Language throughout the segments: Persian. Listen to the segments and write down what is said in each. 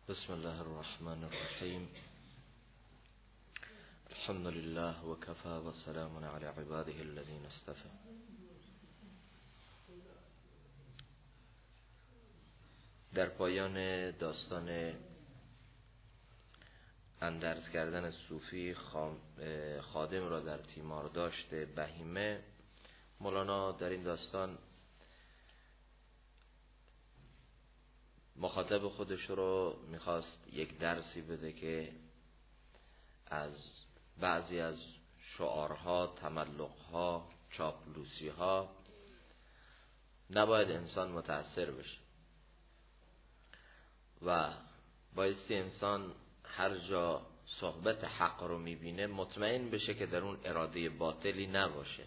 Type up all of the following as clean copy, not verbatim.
بسم الله الرحمن الرحیم. الحمد لله و کفى و سلام علی عباده الذین اصطفى. در پایان داستان اندرز کردن صوفی خادم را در تیمارداشت بهیمه، مولانا در این داستان مخاطب خودش رو میخواست یک درسی بده که از بعضی از شعارها، تملقها، چاپلوسیها نباید انسان متأثر بشه و بایستی انسان هر جا صحبت حق رو میبینه مطمئن بشه که در اون اراده باطلی نباشه،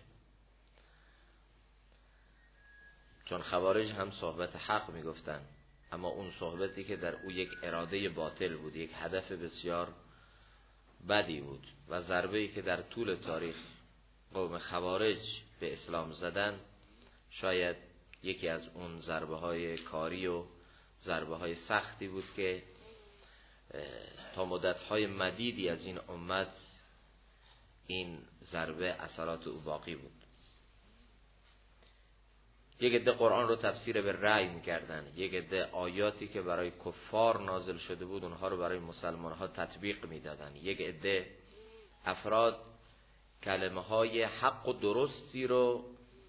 چون خوارج هم صحبت حق میگفتن، اما اون صحبتی که در او یک اراده باطل بود، یک هدف بسیار بدی بود و ضربه‌ای که در طول تاریخ قوم خوارج به اسلام زدن شاید یکی از اون ضربه‌های کاری و ضربه‌های سختی بود که تا مدت‌های مدیدی از این امت این ضربه اثرات او باقی بود. یک عده قرآن رو تفسیر به رأی می‌کردن، یک عده آیاتی که برای کفار نازل شده بود اونها رو برای مسلمان‌ها تطبیق می‌دادن، یک عده افراد کلمه‌های حق و درستی رو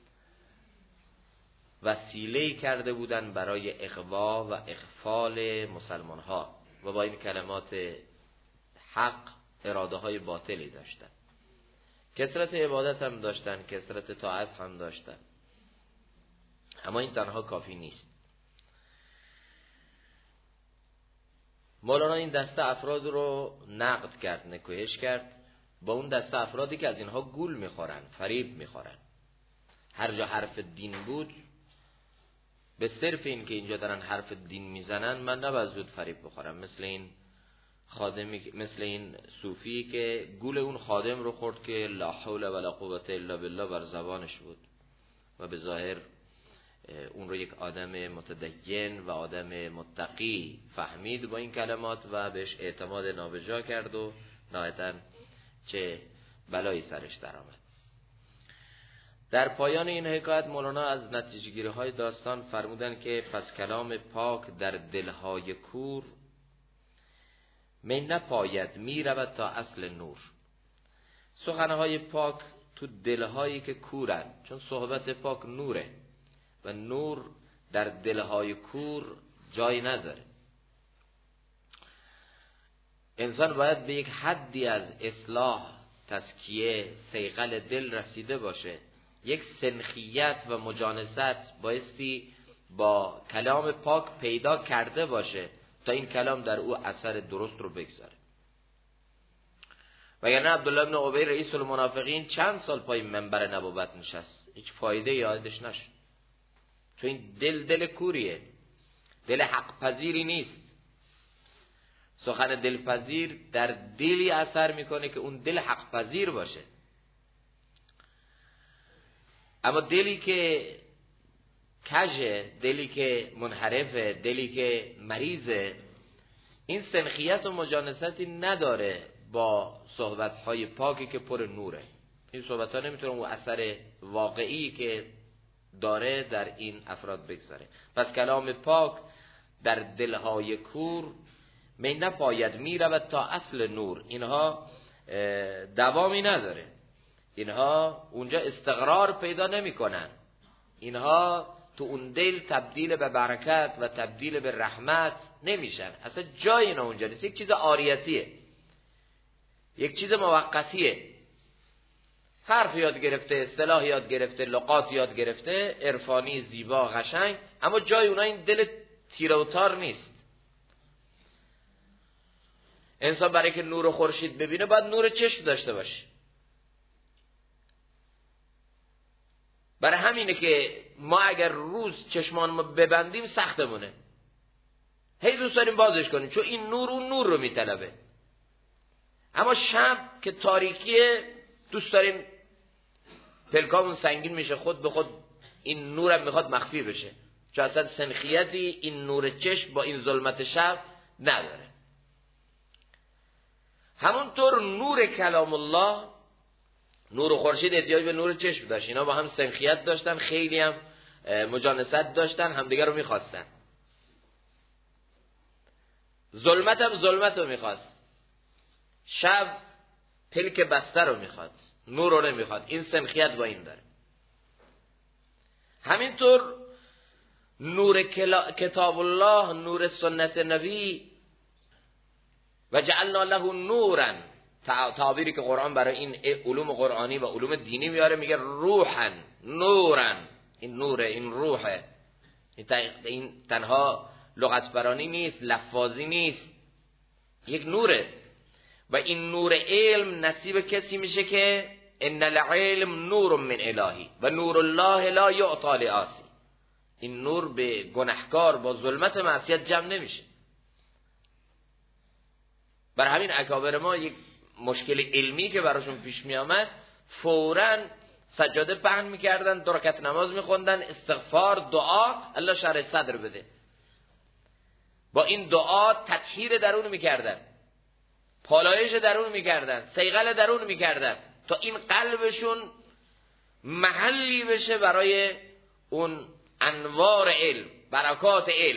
وسیله کرده بودن برای اغوا و اغفال مسلمان‌ها و با این کلمات حق اراده‌های باطلی داشتن. کثرت عبادت هم داشتن، کثرت طاعت هم داشتن، اما این تنها کافی نیست. مولانا این دسته افراد رو نقد کرد، نکوهش کرد با اون دسته افرادی که از اینها گول میخورن، فریب میخورن. هر جا حرف دین بود، به صرف این که اینجا دارن حرف دین میزنن من نباید زود فریب بخورم، مثل این خادمی، مثل این صوفی که گول اون خادم رو خورد که لا حول ولا قوة الا بالله بر زبانش بود و به ظاهر اون رو یک آدم متدین و آدم متقی فهمید با این کلمات و بهش اعتماد نابجا کرد و نهایتاً چه بلایی سرش در آمد. در پایان این حکایت مولانا از نتیجه‌گیری های داستان فرمودن که پس کلام پاک در دلهای کور می نپاید می رود تا اصل نور. سخنهای پاک تو دلهایی که کورن، چون صحبت پاک نوره و نور در دلهای کور جای نداره. انسان باید به یک حدی از اصلاح، تزکیه، صیقل دل رسیده باشه، یک سنخیت و مجانست بایستی با کلام پاک پیدا کرده باشه تا این کلام در او اثر درست رو بگذاره. وگرنه عبدالله بن ابی رئیس المنافقین چند سال پای منبر نبوت نشست، هیچ فایده یادش نشد، چون این دل کوریه، دل حق پذیری نیست. سخن دلپذیر در دلی اثر میکنه که اون دل حق پذیر باشه، اما دلی که کژه، دلی که منحرفه، دلی که مریضه، این سنخیت و مجانستی نداره با صحبت‌های پاکی که پر نوره. این صحبت‌ها نمیتونه اون اثر واقعی که داره در این افراد بگذاره. پس کلام پاک در دلهای کور می نپاید می رود تا اصل نور. اینها دوامی نداره، اینها اونجا استقرار پیدا نمی کنن، اینها تو اون دل تبدیل به برکت و تبدیل به رحمت نمیشن، اصلا جای اینا اونجا نیست. یک چیز عاریتیه، یک چیز موقتیه. حرف یاد گرفته، اصطلاح یاد گرفته، لغات یاد گرفته، عرفانی، زیبا، قشنگ، اما جای اونا این دل تیره و تار نیست. انسان برای که نور خورشید ببینه باید نور چشم داشته باشه. برای همینه که ما اگر روز چشمانمو ببندیم سختمونه، هی دوست داریم بازش کنیم، چون این نور اون نور رو میطلبه. اما شب که تاریکیه دوست داریم پلکامون سنگین میشه، خود به خود این نورم میخواد مخفی بشه، چون اصلا سنخیتی این نور چشم با این ظلمت شب نداره. همونطور نور کلام الله، نور خورشید احتیاج به نور چشم داشت، اینا با هم سنخیت داشتن، خیلی هم مجانست داشتن، همدیگر رو میخواستن. ظلمت هم ظلمت رو میخواست، شب پلک بستر رو میخواد، نور رو نمیخواد. این سنخیت با این داره. همینطور نور کتاب الله، نور سنت نبی، و جعلنا له نورا، تعبیری که قرآن برای این علوم قرآنی و علوم دینی میاره، میگه روحا نورا. این نوره، این روحه، این تنها لغت برانی نیست، لفاظی نیست، یک نوره. و این نور علم نصیب کسی میشه که ان العلم نور من الهی و نور الله لا یعطی لعاصی. این نور به گناهکار با ظلمت معصیت جمع نمیشه. بر همین اکابر ما یک مشکل علمی که براشون پیش می آمد، فوراً سجاده پهن میکردن، 2 رکعت نماز میخوندن، استغفار، دعا، الله شرح صدر بده. با این دعا تطهیر درون میکردن، پالایش درون میکردن، صیقل درون میکردن، تا این قلبشون محلی بشه برای اون انوار علم، برکات علم.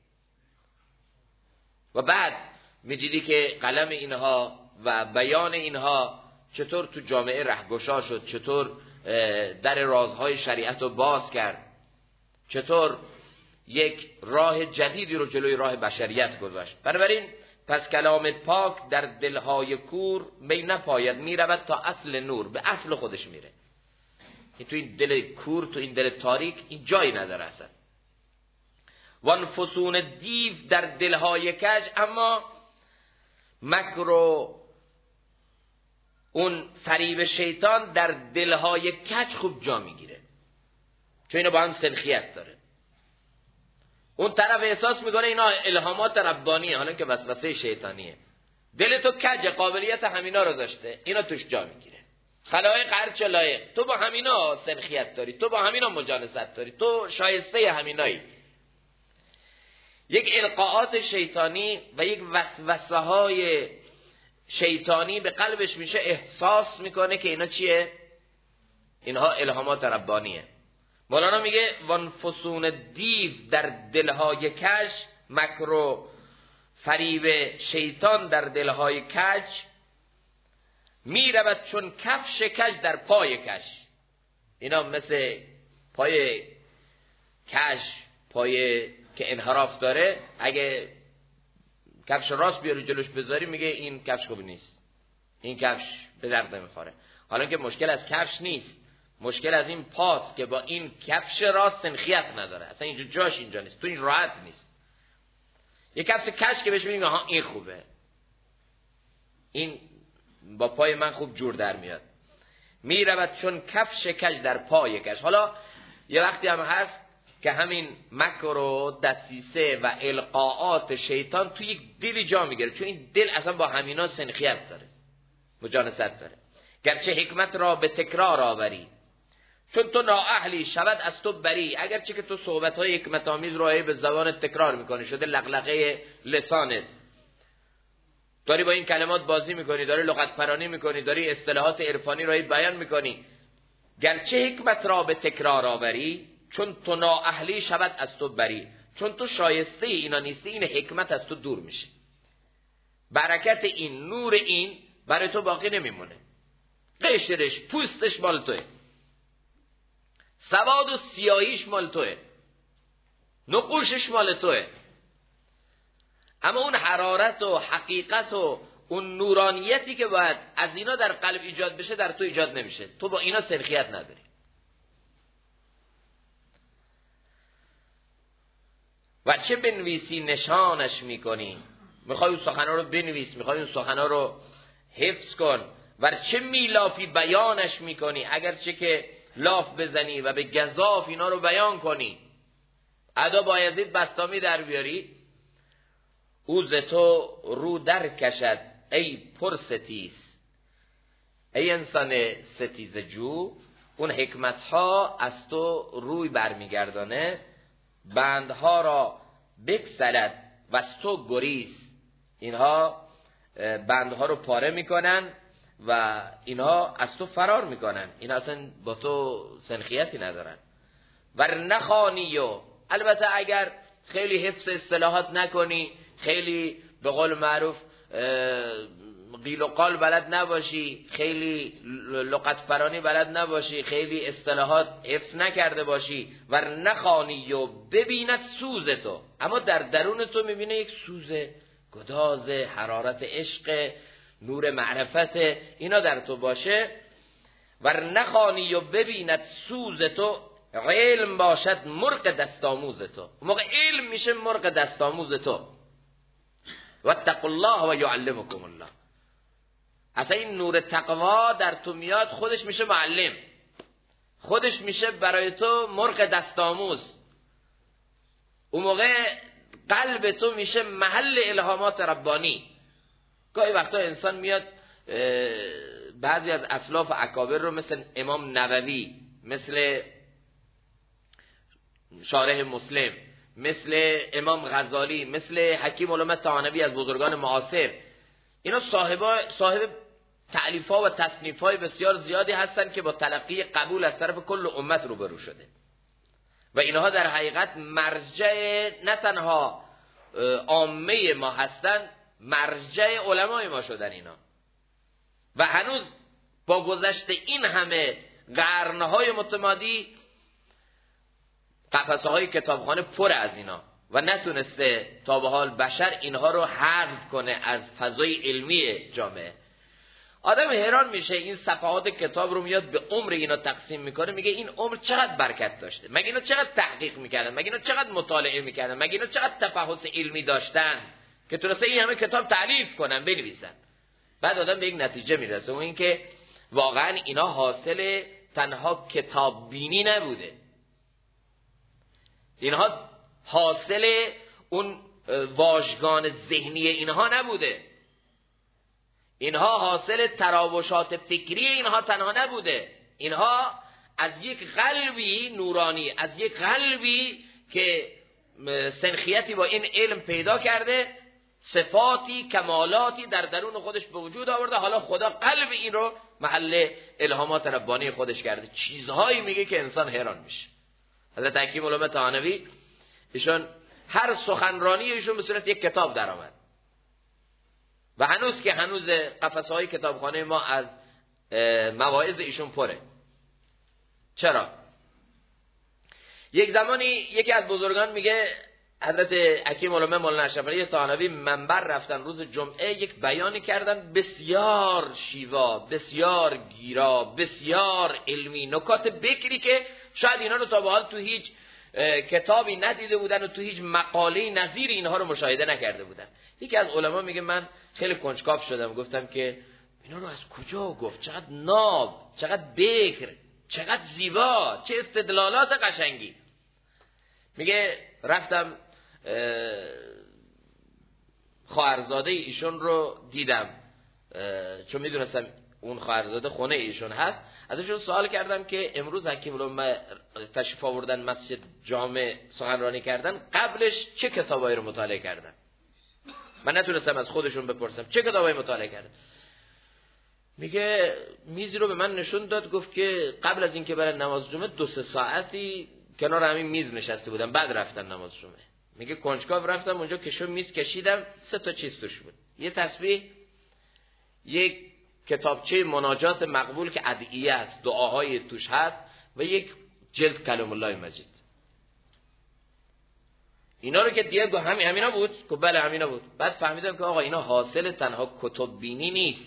و بعد میدیدی که قلم اینها و بیان اینها چطور تو جامعه رهگشا شد، چطور در رازهای شریعت رو باز کرد، چطور یک راه جدیدی رو جلوی راه بشریت گذاشت. بنابراین پس کلام پاک در دلهای کور می نپاید، میرود تا اصل نور، به اصل خودش میره. این تو این دل کور، تو این دل تاریک، این جایی نداره اصلا. وانفسون دیو در دلهای کج، اما مکر و اون فریب شیطان در دلهای کج خوب جا میگیره، چون اینا با هم سنخیت داره. اون طرف احساس میکنه اینا الهامات ربانیه، حالا که وسوسه شیطانیه. دل تو کج، قابلیت همینا رو داشته، اینا توش جا میگیره. خلایق هرچه لایق، تو با همینا سنخیت داری، تو با همینا مجانست داری، تو شایسته همینایی. یک القاءات شیطانی و یک وسوسه های شیطانی به قلبش میشه، احساس میکنه که اینا چیه؟ اینها الهامات ربانیه. مولانا میگه وانفسون دیو در دلهای کج، مکر و فریب شیطان در دلهای کج، میرود چون کفش کج در پای کج. اینا مثل پای کج، پای که انحراف داره، اگه کفش راست بیاری جلوش بذاری میگه این کفش خوب نیست، این کفش به درد نمیخوره. حالا که مشکل از کفش نیست، مشکل از این پاست که با این کفش راست سنخیت نداره، اصلا اینجا جاش اینجا نیست، تو این راحت نیست. یه کفش کج که بهش میگه ها این خوبه، این با پای من خوب جور در میاد. میرود چون کفش کج در پای کج. حالا یه وقتی هم هست که همین مکر و دسیسه و القاءات شیطان توی یک دلی جا میگیره، چون این دل اصلا با همینا سنخیت داره، مجانست داره. گرچه حکمت را به تکرار آوری، چون تو نااهلی شود از تو بری. اگرچه که تو صحبت‌های حکمت آمیز رو به زبان تکرار میکنی، شده لغلقه لسانت، داری با این کلمات بازی میکنی، داری لغت پرانی میکنی، داری اصطلاحات عرفانی رو بیان میکنی. گرچه حکمت را به تکرار آوری، چون تو نااهلی شود از تو بری. چون تو شایسته اینا نیستی، این حکمت از تو دور میشه، برکت این نور این برای تو باقی نمیمونه. قشرش پوستش مال توه، سواد و سیاهیش مال توه، نقوشش مال توه، اما اون حرارت و حقیقت و اون نورانیتی که باید از اینا در قلب ایجاد بشه در تو ایجاد نمیشه. تو با اینا سنخیت نداری. و چه بنویسی نشانش میکنی، میخوای اون سخنا رو بنویس، میخوای اون سخنا رو حفظ کن. و چه میلافی بیانش میکنی، اگرچه که لاف بزنی و به گزاف اینا رو بیان کنی. ادا بایزید بستامی در بیاری، او ز تو رو در کشد ای پرستیز. ای انسان ستیز جو، اون حکمت ها از تو روی برمیگردانه، بندها را بکسلد و از تو گریز. اینها بندها رو پاره میکنن و اینها از تو فرار میکنن، اینا اصلا با تو سنخیتی ندارن. و نخوانی، و البته اگر خیلی حفظ اصطلاحات نکنی، خیلی به قول معروف قیل و قال بلد نباشی، خیلی لغت فرانی بلد نباشی، خیلی اصطلاحات حفظ نکرده باشی، و نخوانی و ببیند سوز تو، اما در درون تو میبینه یک سوز گداز، حرارت عشق، نور معرفت، اینا در تو باشه. و نخوانی و ببیند سوز تو، علم باشد مرغ دستاموز تو، موقع علم میشه مرغ دستاموز تو. واتقوا الله و یعلمکم الله. اصلا این نور تقوا در تو میاد، خودش میشه معلم، خودش میشه برای تو مرغ دستاموز. اون موقع قلب تو میشه محل الهامات ربانی. گاهی وقتا انسان میاد بعضی از اسلاف و اکابر رو مثل امام نووی، مثل شارح مسلم، مثل امام غزالی، مثل حکیم علامه طحاوی از بزرگان معاصر، اینا صاحب تألیف‌ها و تصنیف‌های بسیار زیادی هستن که با تلقی قبول از طرف کل امت روبرو شده و اینها در حقیقت مرجع نه تنها عامه ما هستن، مرجع علمای ما شدن اینا. و هنوز با گذشت این همه قرن‌های متمادی قفسه‌های کتابخانه پر از اینا و نتونسته تا به حال بشر اینها رو حذف کنه از فضای علمی جامعه. آدم حیران میشه، این صفحات کتاب رو میاد به عمر اینا تقسیم میکنه، میگه این عمر چقدر برکت داشته، مگه اینا چقدر تحقیق میکردن، مگه اینا چقدر مطالعه میکردن، مگه اینا چقدر تفحص علمی داشتن که تونسته این همه کتاب تألیف کنن بنویسن. بعد آدم به یک نتیجه میرسه، اون این که واقعا اینا حاصل تنها کتاب بینی نبوده، اینها حاصل اون واژگان ذهنی اینها نبوده، اینها حاصل تراوشات فکری اینها تنها نبوده، اینها از یک قلبی نورانی، از یک قلبی که سنخیتی با این علم پیدا کرده، صفاتی کمالاتی در درون خودش به وجود آورده، حالا خدا قلب این رو محل الهامات ربانی خودش کرده. چیزهایی میگه که انسان حیران میشه. حضرت حکیم علامه طحاوی ایشون هر سخنرانی ایشون به صورت یک کتاب در آمد و هنوز قفسه‌های کتابخانه ما از مواعظ ایشون پره. چرا؟ یک زمانی یکی از بزرگان میگه حضرت حکیم علامه مولانا اشرف علی طحاوی منبر رفتن روز جمعه، یک بیانی کردن بسیار شیوا، بسیار گیرا، بسیار علمی، نکات بکری که شاید اینا رو تا به حال تو هیچ کتابی ندیده بودن و تو هیچ مقاله‌ای نظیر اینها رو مشاهده نکرده بودن. یکی از علما میگه من خیلی کنجکاو شدم، گفتم که اینا رو از کجا گفت، چقدر ناب، چقدر بکر، چقدر زیبا، چه استدلالات قشنگی. میگه رفتم خواهرزاده ایشون رو دیدم، چون میدونستم اون خواهرزاده خونه ایشون هست، ازشون سوال کردم که امروز حکیم علامه تشریف آوردن مسجد جامع سخنرانی کردن، قبلش چه کتابایی رو مطالعه کردن؟ من نتونستم از خودشون بپرسم چه کتابایی مطالعه کردن. میگه میزی رو به من نشون داد، گفت که قبل از اینکه برن نماز جمعه 2-3 ساعتی کنار همین میز نشسته بودن، بعد رفتن نماز جمعه. میگه کنجکاو رفتم اونجا، کشو میز کشیدم، 3 تا چیز توش بود، یه تسبیح، یک کتابچه مناجات مقبول که ادعیه است، دعاهای توش هست، و یک جلد کلام الله مجید. اینا رو که دیگه همینا بود، که بله همینا بود. بعد فهمیدم که آقا اینا حاصل تنها کتب بینی نیست،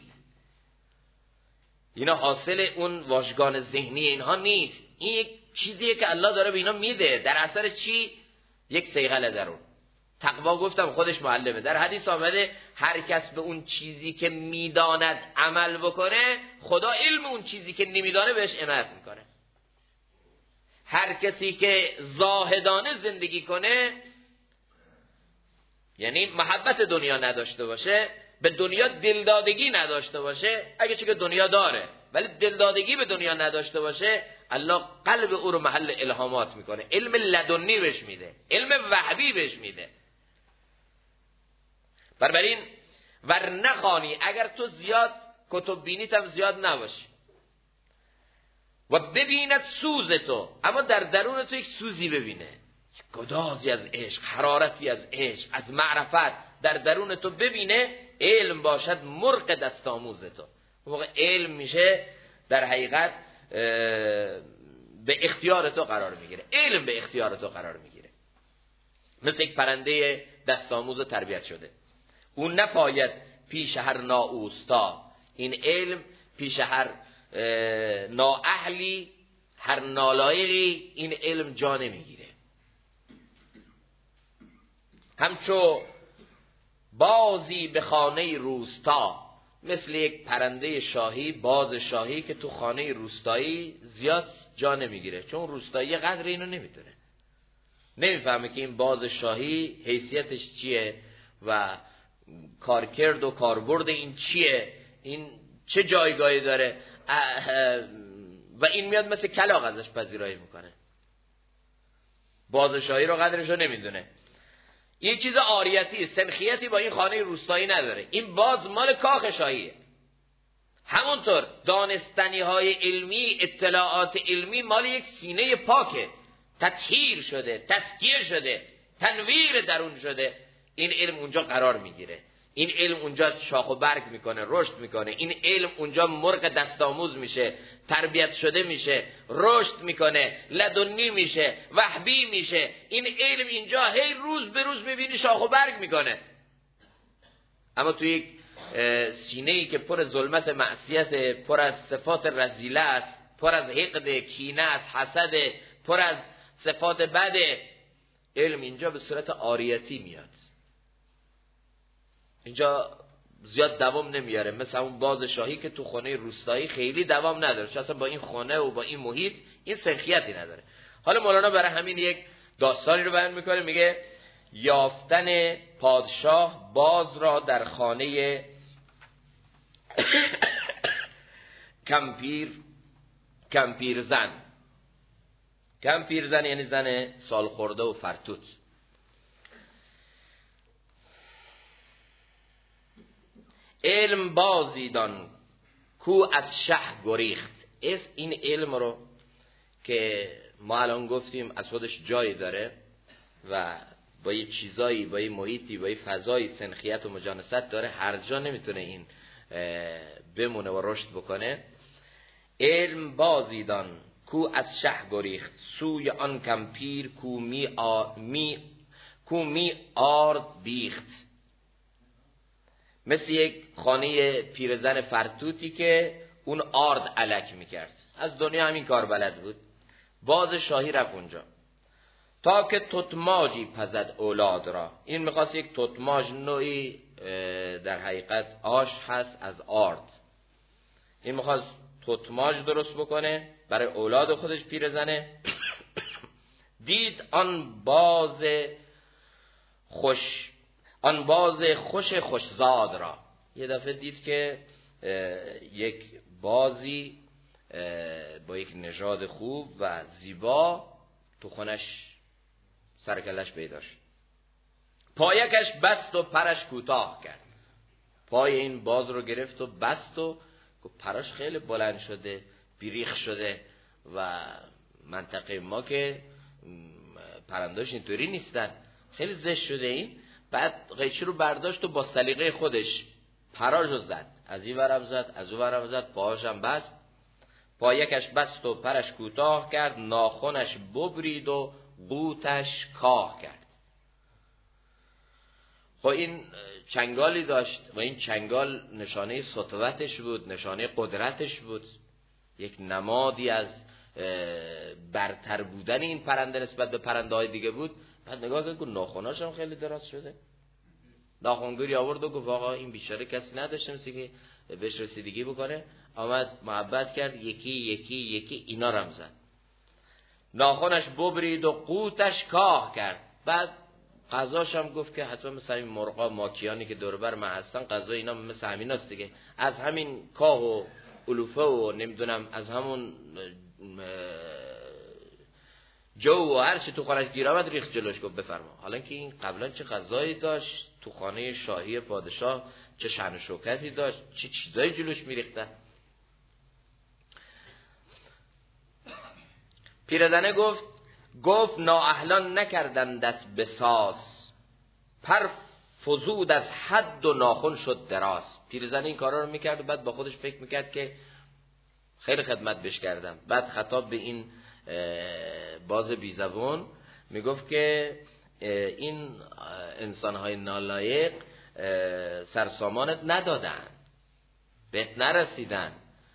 اینا حاصل اون واژگان ذهنی اینها نیست، این یک چیزیه که الله داره به اینا میده. در اثر چی؟ یک صیقل درون. تقوا گفتم خودش معلمه. در حدیث آمده هر کس به اون چیزی که میداند عمل بکنه، خدا علم اون چیزی که نمیدانه بهش عنایت میکنه. هر کسی که زاهدانه زندگی کنه، یعنی محبت دنیا نداشته باشه، به دنیا دلدادگی نداشته باشه، اگه چه که دنیا داره ولی دلدادگی به دنیا نداشته باشه، الله قلب او رو محل الهامات میکنه، علم لدنی بهش میده، علم وهبی بهش میده. بنابراین ور نخوانی، اگر تو زیاد کتب بینیت هم زیاد نباشی، و ببیند سوز تو، اما در درون تو یک سوزی ببینه، گدازی از عشق، حرارتی از عشق، از معرفت در درون تو ببینه، علم باشد مرغ دست آموز تو. موقع علم میشه در حقیقت به اختیار تو قرار میگیره، علم به اختیار تو قرار میگیره، مثل یک پرنده دست آموز تربیت شده. اون نپاید پیش هر نااوستا، این علم پیش هر نااهلی، هر نالایقی این علم جا نمیگیره. همچو بازی به خانه روستا، مثل یک پرنده شاهی، باز شاهی که تو خانه روستایی زیاد جا نمیگیره، چون روستایی قدر اینو نمیدونه، نمیفهمه که این باز شاهی حیثیتش چیه و کارکرد و کاربرد این چیه، این چه جایگاهی داره، و این میاد مثل کلاغ ازش پذیرایی میکنه، باز شاهی رو قدرشو نمیدونه. یه چیز عاریتی، سنخیتی با این خانه روستایی نداره، این باز مال کاخ شاهیه. همونطور دانستنی های علمی، اطلاعات علمی مال یک سینه پاکه، تطهیر شده، تزکیه شده، تنویر درون شده، این علم اونجا قرار میگیره، این علم اونجا شاخ و برگ میکنه، رشد میکنه، این علم اونجا مرغ دستآموز میشه، تربیت شده میشه، رشد میکنه، لدنی میشه، وهبی میشه. این علم اینجا هی روز به روز میبینی شاخ و برگ میکنه. اما توی یک سینه‌ای که پر ظلمت معصیت، پر از صفات رذیله است، پر از حقد، کینه است، حسد، پر از صفات بد، علم اینجا به صورت عاریتی میاد، اینجا زیاد دوام نمیاره، مثل اون باز شاهی که تو خانه روستایی خیلی دوام نداره، چون اصلا با این خانه و با این محیط این سنخیتی نداره. حالا مولانا برای همین یک داستانی رو بیان میکنه، میگه یافتن پادشاه باز را در خانه کمپیرزن. کمپیرزن یعنی زن سالخورده و فرتوت. علم بازیدان کو از شه گریخت. این علم رو که ما الان گفتیم از خودش جایی داره و با یه چیزایی، با یه محیطی، با یه فضایی سنخیت و مجانست داره، هر جا نمیتونه این بمونه و رشد بکنه. علم بازیدان کو از شه گریخت، سوی آن کمپیر کو می آرد بیخت. مثل یک خانه پیرزن فرتوتی که اون آرد الک میکرد، از دنیا همین کار بلد بود. باز شاهی رفت اونجا تا که تتماجی پزد اولاد را. این میخواست یک تتماج، نوعی در حقیقت آش هست از آرد، این میخواست تتماج درست بکنه برای اولاد خودش پیرزنه. دید آن باز خوشزاد را. یه دفعه دید که یک بازی با یک نژاد خوب و زیبا تو خونش سرکلش پیدا شد. پایکش بست و پرش کوتاه کرد. پای این باز رو گرفت و بست و پرش خیلی بلند شده، بیریخ شده و منطقه ما که پرنداش اینطوری نیستن، خیلی زشت شده. این بعد قیچی رو برداشت و با سلیقه خودش پراشو زد، از این ورم زد، از اون ورم زد، پاهاشم بست. پایکش بست و پرش کوتاه کرد، ناخنش ببرید و قوتش کاه کرد. خب این چنگالی داشت و این چنگال نشانه سطوتش بود، نشانه قدرتش بود، یک نمادی از برتر بودن این پرنده نسبت به پرنده های دیگه بود. بعد نگاه کرد که ناخناش هم خیلی دراز شده. ناخنگیری آورد و گفت آقا این بیچاره کسی نداشته مثل که بهش رسیدگی بکنه. آمد محبت کرد، یکی یکی یکی اینا رم زد. ناخنش ببرید و قوتش کاه کرد. بعد غذاش هم گفت که حتما مثل این مرغا ماکیانی که دور بر من هستن، غذا اینا مثل همین هست دیگه، از همین کاه و علوفه و نمیدونم از همون جو و هر چی تو خانهش گیر آمد ریخت جلوش، گفت بفرما. حالا که این قبلا چه غذایی داشت تو خانه شاهی پادشاه، چه شأن و شوکتی داشت، چه چیزایی جلوش میریختن. پیرزنه گفت نااهلان نکردن دست بساز، پر فزود از حد و ناخن شد دراز. پیرزنه این کارا رو میکرد و بعد با خودش فکر میکرد که خیلی خدمت بهش کردم. بعد خطاب به این باز بیزبون میگفت که این انسانهای نالایق سرسامانت ندادن، بهت نرسیدن،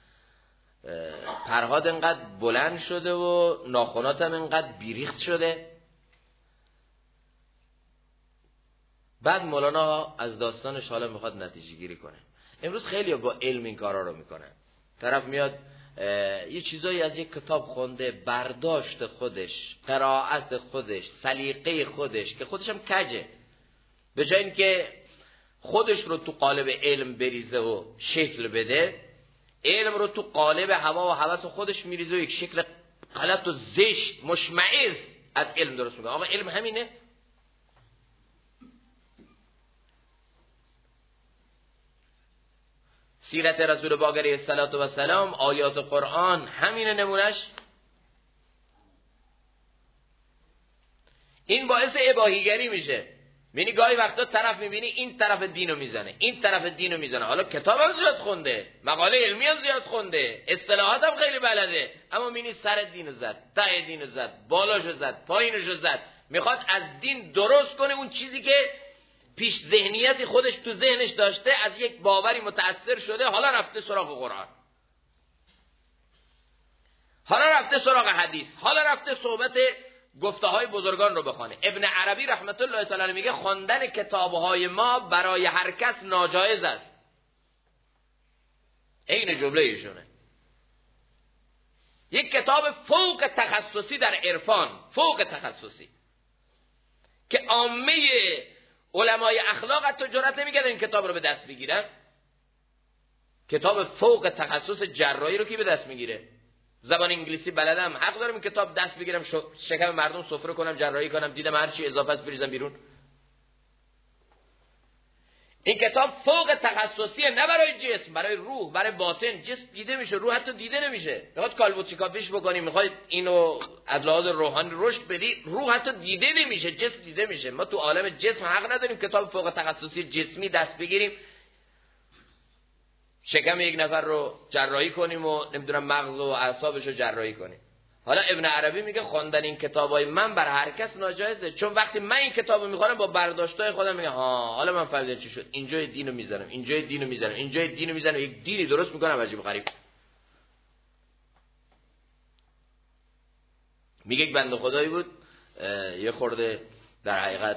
پرهاد انقدر بلند شده و ناخناتم انقدر بیریخت شده. بعد مولانا از داستانش حالا میخواد نتیجه گیری کنه. امروز خیلی با علم این کارا رو میکنن. طرف میاد یه چیزایی از یک کتاب خونده، برداشت خودش، قرائت خودش، سلیقه خودش که خودش هم کجه، به جای اینکه خودش رو تو قالب علم بریزه و شکل بده، علم رو تو قالب هوا و هوس خودش میریزه و یک شکل غلط و زشت مشمئز از علم درست میکنه. آقا علم همینه؟ سیرت رسول پاک علیه السلام، آیات قرآن همینه نمونش. این باعث اباحیگری میشه. یعنی گاهی وقتا طرف میبینی این طرف دینو میزنه، این طرف دینو میزنه، حالا کتاب هم زیاد خونده، مقاله علمی هم زیاد خونده، اصطلاحات هم خیلی بلده، اما میبینی سر دینو زد، ته دینو زد، بالاشو زد، پایینشو زد، میخواد از دین درست کنه اون چیزی که پیش ذهنیتی خودش تو ذهنش داشته، از یک باوری متأثر شده، حالا رفته سراغ قرآن، حالا رفته سراغ حدیث، حالا رفته صحبت گفته های بزرگان رو بخونه. ابن عربی رحمت الله تعالی علیه میگه خواندن کتابهای ما برای هر کس ناجایز است. این جمله ایشونه. یک کتاب فوق تخصصی در عرفان، فوق تخصصی، که عامه علمای اخلاق حتی جرأت نمی‌کردن این کتاب رو به دست بگیرن. کتاب فوق تخصص جراحی رو کی به دست میگیره؟ زبان انگلیسی بلدم، حق دارم این کتاب دست بگیرم شکم مردم سفره کنم، جراحی کنم، دیدم هر چی اضافه است بریزم بیرون. این کتاب فوق تخصصیه، نه برای جسم، برای روح، برای باطن. جسم دیده میشه، روح حتی دیده نمیشه. میخواد کالبوت کافیش بکنی، میخواد اینو از لحاظ روحانی رشد بدی، روح حتی دیده نمیشه، جسم دیده میشه. ما تو عالم جسم حق نداریم کتاب فوق تخصصی جسمی دست بگیریم، شکم یک نفر رو جراحی کنیم و نمیدونم مغز و اعصابش رو جراحی کنیم. حالا ابن عربی میگه خواندن این کتابای من بر هر کس ناجایزه، چون وقتی من این کتابو میخونم با برداشتای خودم میگم ها حالا من فهمیدم چی شد، اینجای دینو میزنم، اینجای دینو میزنم، اینجای دینو میزنم، یک دینی درست میکنم عجیب غریب. میگه یک بنده خدایی بود، یه خورده در حقیقت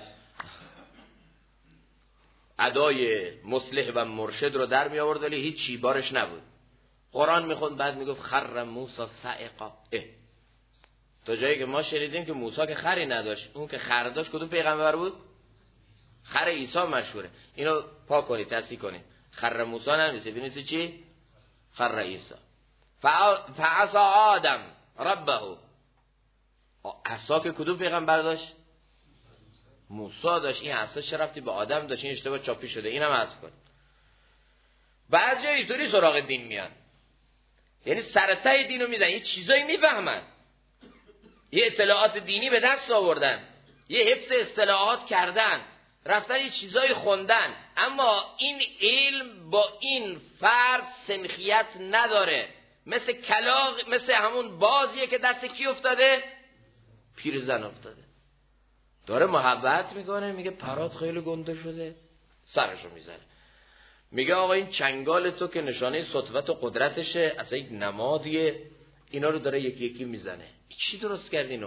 ادای مصلح و مرشد رو در می آورد ولی هیچ چی بارش نبود. قرآن میخوند، بعد میگفت خر موسی صعقا. تا جایی که ما شنیدیم که موسی که خری نداشت، اون که خر داشت کدوم پیغمبر بود؟ خر عیسی مشهوره. اینو پاک کنید، تصحیح کنید. خر موسی نمیشه، بنویسه چی؟ خر عیسی. فعصى آدم ربه. عصا که کدوم پیغمبر داشت؟ موسی داشت. این عصا چه ربطی به آدم داشت؟ این اشتباه چاپی شده، اینم حذف کن. بعضی اینطوری سراغ دین میان، یعنی سرته دینو میزنن، یه چیزایی میفهمن، یه اطلاعات دینی به دست آوردن، یه حفظ اصطلاحات کردن، رفتن یه چیزایی خوندن، اما این علم با این فرد سنخیت نداره. مثل کلاغ، مثل همون بازیه که دست کی افتاده؟ پیرزن افتاده. داره محبت میکنه، میگه پرات خیلی گنده شده، سرشو میزنه. میگه آقا این چنگال تو که نشانه سطوت و قدرتشه، اصلا یک نمادیه، اینا رو داره یکی یکی میزنه. چی درست کرد اینو؟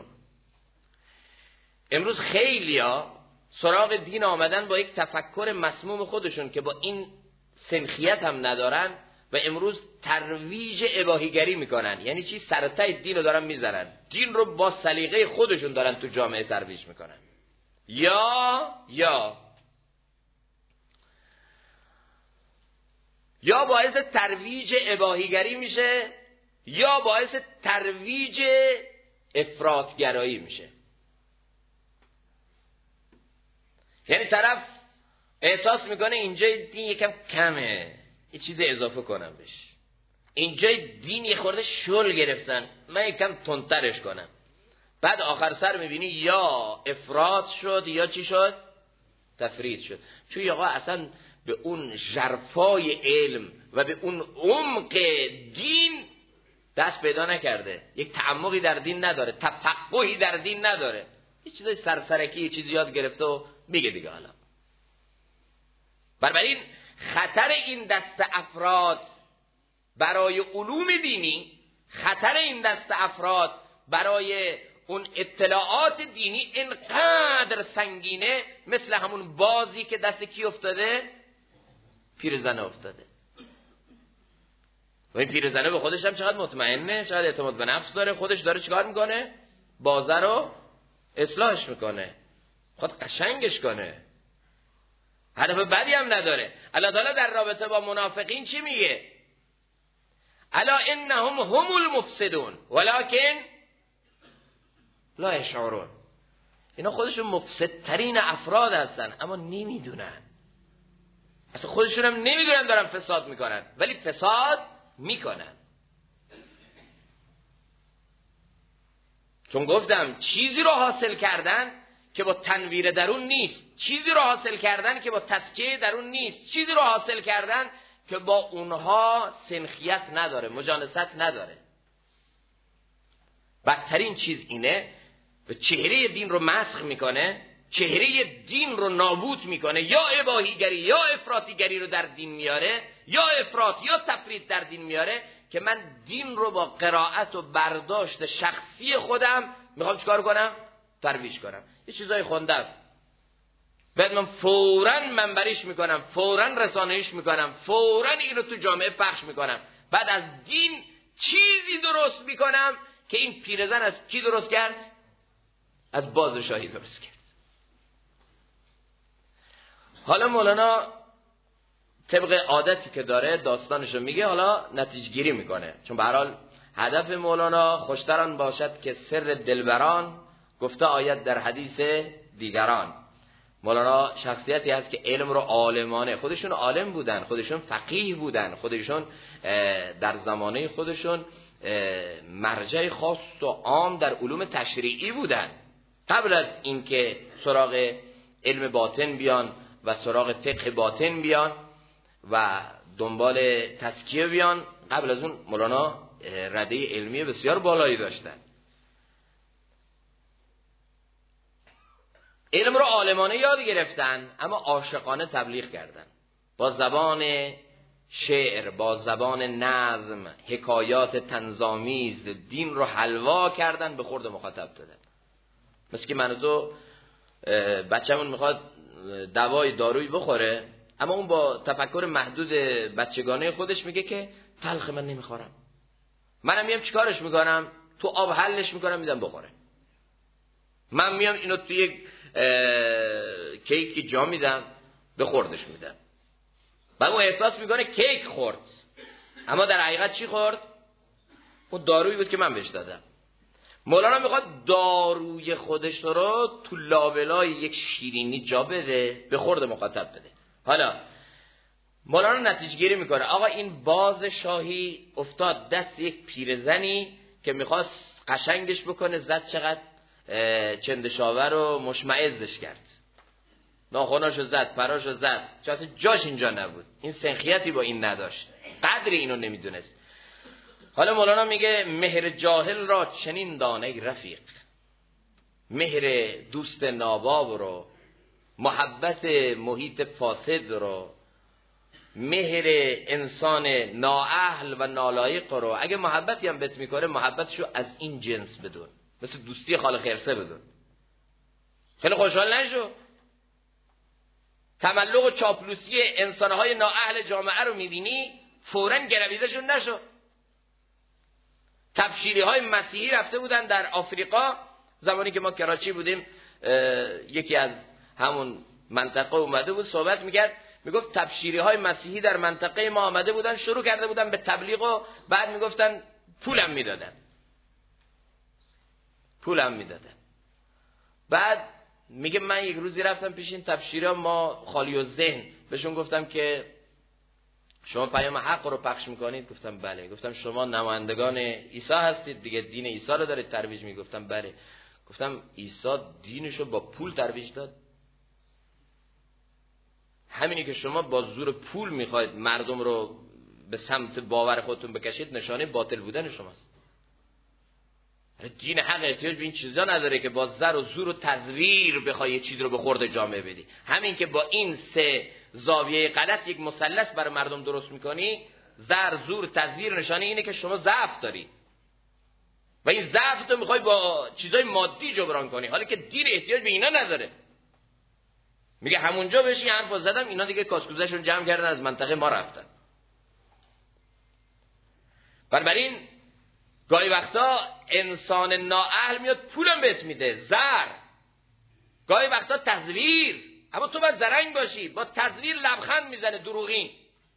امروز خیلیا سراغ دین آمدن با یک تفکر مسموم خودشون که با این سنخیت هم ندارن و امروز ترویج اباحیگری میکنن. یعنی چی؟ سرته دین رو دارن میزنن، دین رو با سلیقه خودشون دارن تو جامعه ترویج میکنن. یا باعث ترویج اباحیگری میشه، یا باعث ترویج افراطگرایی میشه. یعنی طرف احساس میکنه اینجای دین یکم کمه، یه چیز اضافه کنم بهش. اینجای دین یه خورده شل گرفتن، من یکم تندترش کنم. بعد آخر سر میبینی یا افراط شد یا چی شد؟ تفرید شد. چون آقا اصلا به اون ژرفای علم و به اون عمق دین دست پیدا نکرده، یک تعمقی در دین نداره، تفقهی در دین نداره، یه چیزای سرسرکی، یه چیزی یاد گرفته و میگه دیگه. حالا بنابراین خطر این دست افراد برای علوم دینی، خطر این دست افراد برای اون اطلاعات دینی اینقدر سنگینه، مثل همون بازی که دست کی افتاده؟ پیرزنه افتاده. و این پیرزنه به خودش هم چقدر مطمئنه، چقدر اعتماد به نفس داره، خودش داره چیکار میکنه؟ بازه رو اصلاحش میکنه، خود قشنگش کنه، هدف بدی هم نداره. الله تعالی در رابطه با منافقین چی میگه؟ الا انهم هم المفسدون ولکن لا یشعرون. اینا خودشون مفسدترین افراد هستن اما نمیدونن، اصلا خودشون هم نمیدونن دارن فساد میکنن، ولی فساد میکنن. چون گفتم چیزی رو حاصل کردن که با تنویر درون نیست، چیزی رو حاصل کردن که با تزکیه درون نیست، چیزی رو حاصل کردن که با اونها سنخیت نداره، مجانست نداره. بدترین چیز اینه و چهره دین رو مسخ میکنه، چهره دین رو نابود میکنه، یا اباحیگری یا افراطیگری رو در دین میاره، یا افراط یا تفرید در دین میاره، که من دین رو با قرائت و برداشت شخصی خودم میخوام چیکار کنم؟ ترویج کنم. یه چیزای خوندم بعد من فوراً منبریش میکنم، فوراً رسانه‌ایش میکنم، فوراً اینو تو جامعه پخش میکنم. بعد از دین چیزی درست میکنم که این پیرزن از کی درست کرد؟ از بازشاهی درست کرد. حالا مولانا طبق عادتی که داره داستانشو میگه، حالا نتیجه گیری میکنه. چون به هر حال هدف مولانا خوشتران باشد که سر دلبران گفته آید در حدیث دیگران. مولانا شخصیتی هست که علم رو عالمانه، خودشون عالم بودن، خودشون فقیه بودن، خودشون در زمانه خودشون مرجع خاص و عام در علوم تشریعی بودن. قبل از اینکه سراغ علم باطن بیان و سراغ فقه باطن بیان و دنبال تزکیه بیان، قبل از اون مولانا رده علمی بسیار بالایی داشتن. علم رو عالمانه یاد گرفتن اما عاشقانه تبلیغ کردن، با زبان شعر، با زبان نظم، حکایات طنزآمیز دین رو حلوا کردن، به خورد مخاطب دادن. مثل که من و تو بچه‌مون میخواد دوای دارویی بخوره، اما اون با تفکر محدود بچگانه خودش میگه که تلخ من نمیخورم، منم میام چیکارش میکنم؟ تو آب حلش میکنم میدم بخوره. من میام اینو توی یک کیک جا میدم به خوردش میدم، بعد اون احساس میکنه کیک خورد، اما در حقیقت چی خورد؟ اون دارویی بود که من بهش دادم. مولانا میخواد داروی خودش رو تو لابلای یک شیرینی جا بده، به خورد مخاطب بده. حالا مولانا نتیجه گیری میکنه، آقا این باز شاهی افتاد دست یک پیرزنی که میخواست قشنگش بکنه، زد چقدر چندشاور رو مشمئزش کرد، ناخوناشو زد، پراشو زد، چون اصلا جاش اینجا نبود، این سنخیتی با این نداشت، قدر اینو نمیدونست. حالا مولانا میگه مهر جاهل را چنین دان ای رفیق، مهر دوست ناباب رو، محبت محیط فاسد رو، مهر انسان نااهل و نالایق رو، اگه محبتی هم بهت میکنه محبتشو از این جنس بدون، مثل دوستی خال خرسه بدون. خیلی خوشحال نشو. تملق و چاپلوسی انسانهای نااهل جامعه رو میبینی فوراً گرویدهشون نشو. تبشیری های مسیحی رفته بودن در آفریقا، زمانی که ما کراچی بودیم یکی از همون منطقه اومده بود صحبت میکرد، میگفت تبشیری های مسیحی در منطقه ما آمده بودن، شروع کرده بودن به تبلیغ و بعد میگفتن پولم میدادن. بعد میگه من یک روزی رفتم پیش این تبشیرا، ما خالی الذهن بهشون گفتم که شما پیام حق رو پخش میکنید؟ گفتم بله. گفتم شما نمایندگان عیسی هستید دیگه، دین عیسی رو دارید ترویج میکنید؟ گفتم بله. گفتم عیسی دینشو با پول ترویج داد؟ همینی که شما با زور پول میخواید مردم رو به سمت باور خودتون بکشید نشانه باطل بودن شماست. دین حق احتیاج به این چیزا نداره که با زر و زور و تزویر بخوای یه چیز رو به خورد جامعه بدی. همین که با این سه زاویه غلط یک مثلث برای مردم درست میکنی، زر، زور، تزویر، نشانه اینه که شما ضعف داری و این ضعف تو میخوای با چیزای مادی جبران کنی، حالی که دین احتیاج به اینا نداره. میگه همونجا بهش این حرفو زدم، اینا دیگه کاسکوزشون جمع کردن از منطقه ما رفتن. بنابراین گاهی وقتا انسان نااهل میاد پولم بهت میده، زر، گاهی وقتا تزویر، اما تو باید زرنگ باشی، با تزویر لبخند میزنه دروغین.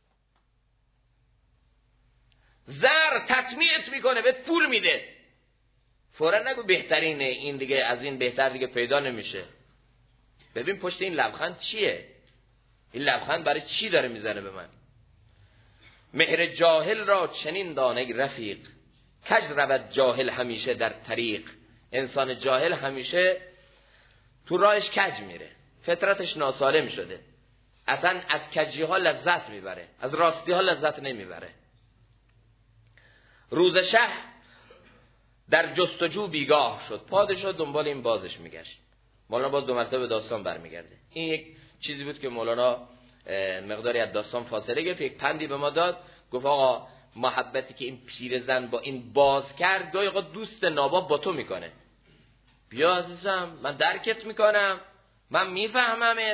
زر تطمیعت میکنه، بهت پول میده، فورا نگو بهترینه، این دیگه از این بهتر دیگه پیدا نمیشه. ببین پشت این لبخند چیه؟ این لبخند برای چی داره میزنه به من؟ مهر جاهل را چنین دانه رفیق، کج رود جاهل همیشه در طریق. انسان جاهل همیشه تو راهش کج میره، فطرتش ناسالم شده، اصلا از کجی ها لذت میبره، از راستی ها لذت نمیبره. روز شه در جستجو بیگاه شد، پادشاه دنبال این بازش میگشت. مولانا باز دو مرتبه به داستان برمیگرده. این یک چیزی بود که مولانا مقداری از داستان فاصله گرفت، یک پندی به ما داد، گفت آقا محبتی که این پیرزن با این باز کرد گاهی آقا دوست ناباب با تو میکنه. بیا عزیزم من درکت میکنم، من میفهممت،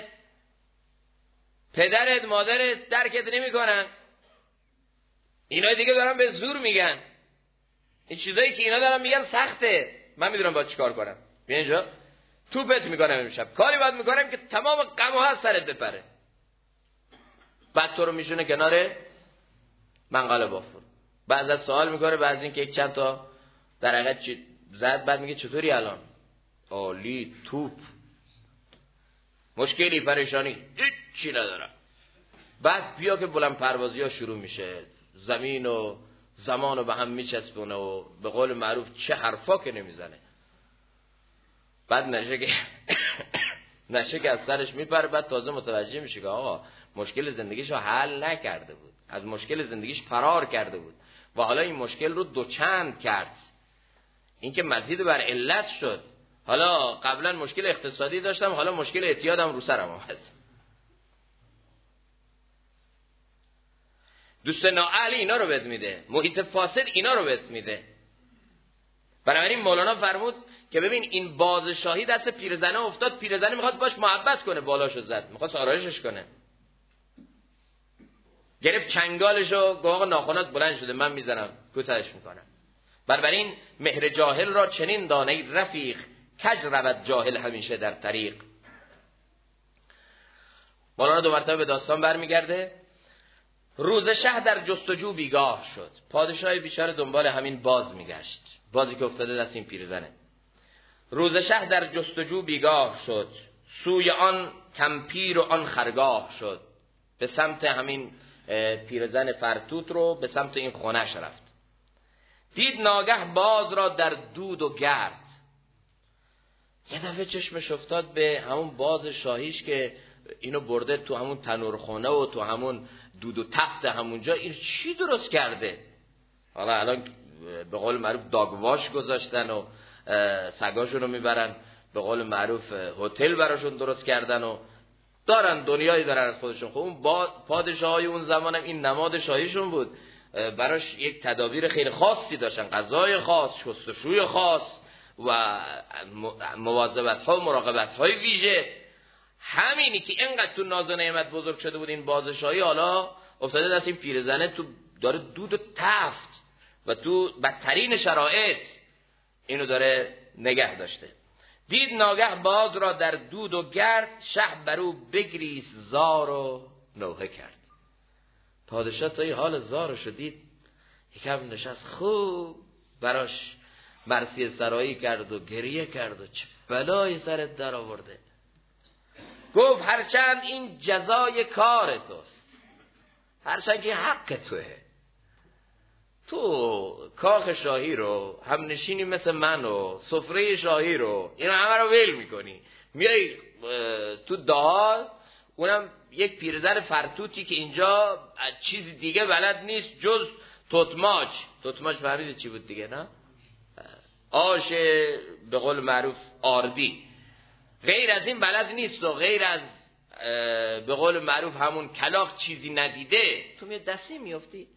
پدرت مادرت درکت نمیکنن، اینا دیگه دارن به زور میگن، این چیزایی که اینا دارن میگن سخته، من میدونم باید چیکار کنم. بیا اینجا توپت میکنم امشب، کاری باید میکنم که تمام غم‌ها از سرت بپره. بعد تو رو میشونه کنار منقل بافور، بعد از سوال میکنه، بعد اینکه یک چند تا در حقیقت زد، بعد میگه چطوری الان؟ عالی، توپ، مشکلی، پریشانی؟ هیچی ندارم. بعد بیا که بلند پروازی ها شروع میشه، زمین و زمان رو به هم میچسبونه و به قول معروف چه حرفا که نمیزنه. بعد نشه که از سرش میپره، بعد تازه متوجه میشه که آقا مشکل زندگیش رو حل نکرده بود، از مشکل زندگیش فرار کرده بود و حالا این مشکل رو دوچند کرد، این که مزید بر علت شد. حالا قبلا مشکل اقتصادی داشتم، حالا مشکل اعتیادم رو سرم آمد. دوست نااهل اینا رو بهت میده، محیط فاسد اینا رو بهت میده. بنابراین مولانا فرمود که ببین این بازشاهی دست پیرزنه افتاد، پیرزنه میخواد باش محبت کنه، بالاشو زد، میخواد آرایشش کنه، گرفت چنگالشو، گفت آقا ناخنات بلند شده من میزنم، کوتاهش میکنم. بنابراین مهر جاهل را چنین دانه رفیق، کج رود جاهل همیشه در طریق. مولانا دو مرتبه به داستان برمیگرده. روز شه در جستجو بیگاه شد، پادشاه بیچاره دنبال همین باز میگشت، بازی که افتاده دست این پیرزنه. روز شه در جستجو بیگاه شد، سوی آن کمپیر و آن خرگاه شد. به سمت همین پیرزن فرتوت رو به سمت این خونش رفت. دید ناگه باز را در دود و گرد. یه دفعه چشمش افتاد به همون باز شاهیش که اینو برده تو همون تنورخونه و تو همون دود و تفت همونجا، این چی درست کرده؟ حالا الان به قول معروف داگواش گذاشتن و سگاشون رو میبرن، به قول معروف هتل براشون درست کردن و دارن دنیایی دارن از خودشون. خب اون پادشاهای اون زمان هم این نماد شاهیشون بود، براش یک تدابیر خیلی خاصی داشتن، غذای خاص، شستشوی خاص و مواظبت ها و مراقبت های ویژه. همینی که اینقدر تو ناز و نعمت بزرگ شده بود این بازشاهی، حالا افتاده دست این پیرزنه، تو داره دود و تفت و تو بدترین شرایط اینو داره نگه داشته. دید ناگه باز را در دود و گرد، شه برو بگریست زار و نوحه کرد. پادشاه تا حال زارشو دید، یکم نشست، خوب براش مرثیه سرایی کرد و گریه کرد و چه بلایی سرت در آورده. گفت هرچند این جزای کار توست، هرچند که حق توه. تو کاخ شاهی رو، هم نشینی مثل من و سفره شاهی رو، اینا همه رو ویل میکنی، میای تو دهات، اونم یک پیرزن فرتوتی که اینجا چیزی دیگه بلد نیست جز توتماچ. توتماچ فهمیدید چی بود دیگه نه؟ آش به قول معروف آردی. غیر از این بلد نیست و غیر از به قول معروف همون کلاغ چیزی ندیده. تو می دستی میافتی.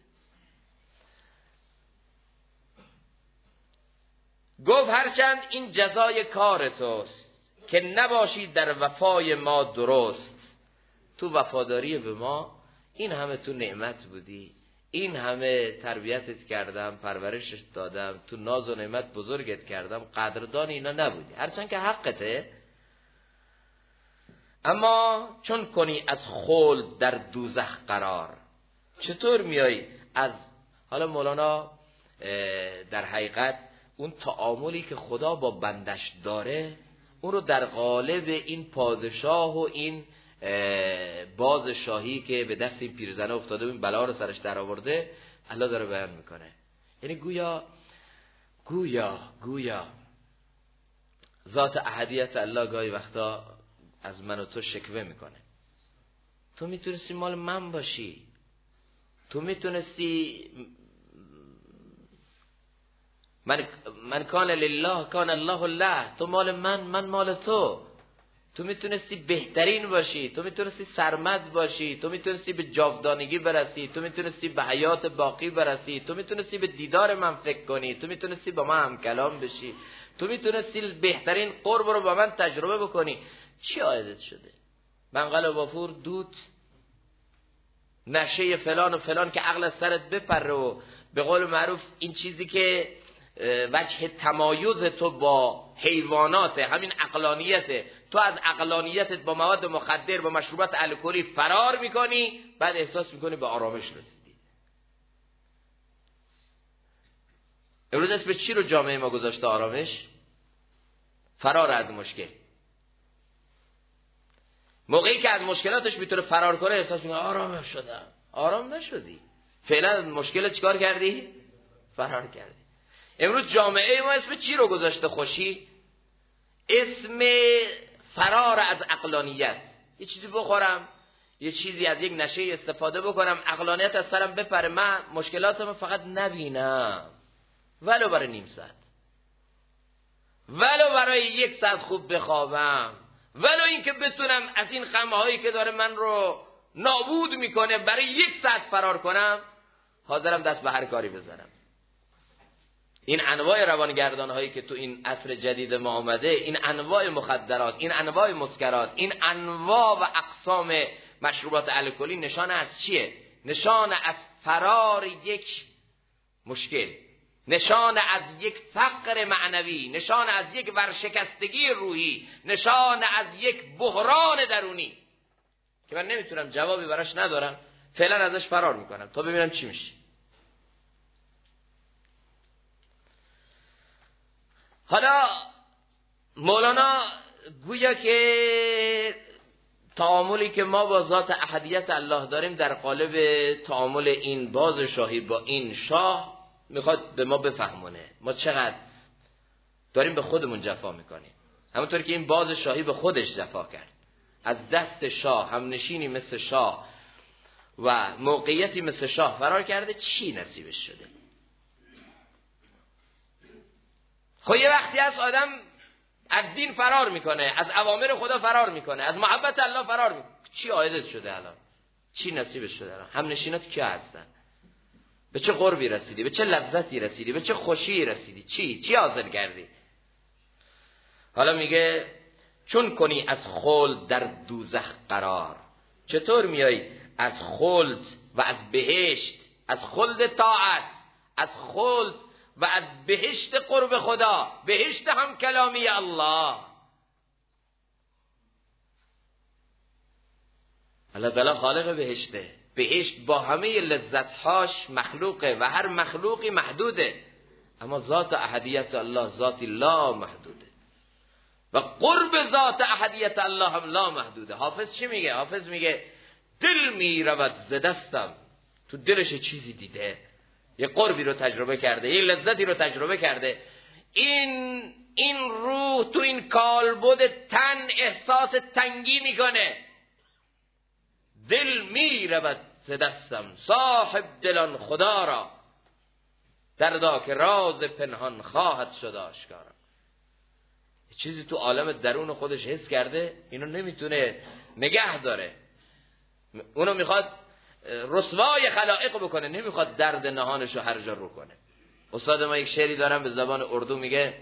گفت هرچند این جزای کار توست که نباشی در وفای ما درست. تو وفاداری به ما، این همه تو نعمت بودی، این همه تربیتت کردم، پرورشت دادم، تو ناز و نعمت بزرگت کردم، قدردان اینا نبودی، هرچند که حقته. اما چون کنی از خلد در دوزخ قرار. چطور میایی از، حالا مولانا در حقیقت اون تعاملی که خدا با بندش داره، اون رو در قالب این پادشاه و این باز شاهی که به دست این پیرزنه افتاده و این بلا رو سرش در آورده، الله داره بیان میکنه. یعنی گویا ذات احدیت الله گاهی وقتا از من و تو شکوه میکنه. تو میتونستی مال من باشی، تو میتونستی من کان لله کان الله له، تو مال من مال تو. تو میتونستی بهترین باشی، تو میتونستی سرمد باشی، تو میتونستی به جاودانگی برسی، تو میتونستی به حیات باقی برسی، تو میتونستی به دیدار من فکر کنی، تو میتونستی با من هم کلام بشی، تو میتونستی بهترین قرب رو با من تجربه بکنی. چی عادت شده؟ منقل و وافور، دود، نشه فلان و فلان که عقل از سرت بپره و به قول معروف این چیزی که وجه تمایز تو با حیوانات، همین عقلانیته، تو از عقلانیتت با مواد مخدر، با مشروبات الکلی فرار میکنی، بعد احساس میکنی به آرامش رسیدی. امروز اسم چی رو جامعه ما گذاشته؟ آرامش. فرار از مشکل. موقعی که از مشکلاتش میتونه فرار کنه احساس میکنه آرام شدم. آرام نشدی، فعلا از مشکل چیکار کردی؟ فرار کردی. امروز جامعه ما اسم چی رو گذاشته؟ خوشی. اسم فرار از عقلانیت. یه چیزی بخورم، یه چیزی از یک نشه استفاده بکنم، عقلانیت از سرم بپره، من مشکلاتم فقط نبینم، ولو برای نیم ساعت، ولو برای 1 ساعت خوب بخوابم، ولو اینکه بتونم از این غم‌هایی که داره من رو نابود میکنه برای 1 ساعت فرار کنم، حاضرم دست به هر کاری بزنم. این انواع روانگردان هایی که تو این عصر جدید ما آمده، این انواع مخدرات، این انواع مسکرات، این انواع و اقسام مشروبات الکلی نشانه از چیه؟ نشانه از فرار یک مشکل، نشانه از یک فقر معنوی، نشانه از یک ورشکستگی روحی، نشانه از یک بحران درونی که من نمیتونم جوابی براش ندارم، فعلا ازش فرار میکنم تا ببینم چی میشه. حالا مولانا گویا که تعاملی که ما با ذات احدیت الله داریم در قالب تعامل این باز شاهی با این شاه میخواد به ما بفهمونه ما چقدر داریم به خودمون جفا میکنیم. همونطور که این باز شاهی به خودش جفا کرد، از دست شاه، هم نشینی مثل شاه و موقعیتی مثل شاه فرار کرده، چی نصیبش شده؟ خب یه وقتی از آدم از دین فرار میکنه، از اوامر خدا فرار میکنه، از محبت الله فرار میکنه، چی عایدت شده الان؟ چی نصیبش شده الان؟ هم نشینات کیا هستن؟ به چه قربی رسیدی؟ به چه لذتی رسیدی؟ به چه خوشی رسیدی؟ چی حاصل کردی؟ حالا میگه چون کنی از خلد در دوزخ قرار. چطور میایی از خلد و از بهشت، از خلد طاعت، از خلد و از بهشت قرب خدا، بهشت هم کلامی الله. الله تعالی خالق بهشته، بهشت با همه لذتهاش مخلوقه و هر مخلوقی محدوده، اما ذات احدیت الله، ذات لا محدوده. و قرب ذات احدیت الله هم لا محدوده. حافظ چی میگه؟ حافظ میگه دل میرود ز دستم. تو دلش چیزی دیده، یه قربی رو تجربه کرده، یه لذتی رو تجربه کرده. این روح تو این کالبد تن احساس تنگی میکنه. دل میرود ز دستم، صاحب دلان خدا را، دردا که راز پنهان خواهد شد آشکارا. چیزی تو عالم درون خودش حس کرده، اینو نمیتونه نگه داره، اونو میخواد رسوای خلائق بکنه، نمیخواد درد نهانشو هر جا رو کنه. استاد ما یک شعری دارن به زبان اردو میگه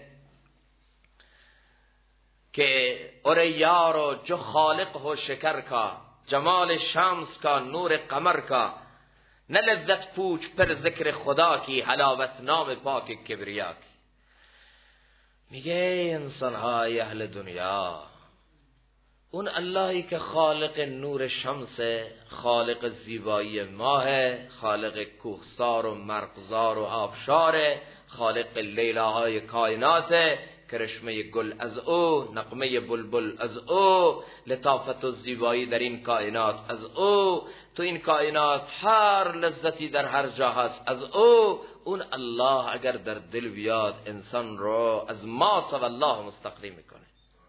که اوره یارو جو خالق و شکر کا، جمال شمس کا نور قمر کا، نه لذت پوچ پر ذکر خدا کی، حلاوت نام پاک کبریا کی. میگه انسان های اهل دنیا، اون اللهی که خالق نور شمسه، خالق زیبایی ماه، خالق کوهسار و مرغزار و آبشاره، خالق لیلاهای کائناته، کرشمه گل از او، نغمه بلبل از او، لطافت و زیبایی در این کائنات از او، تو این کائنات هر لذتی در هر جا هست از او. اون الله اگر در دل بیاد انسان رو از ما سوى الله مستقلی میکنه.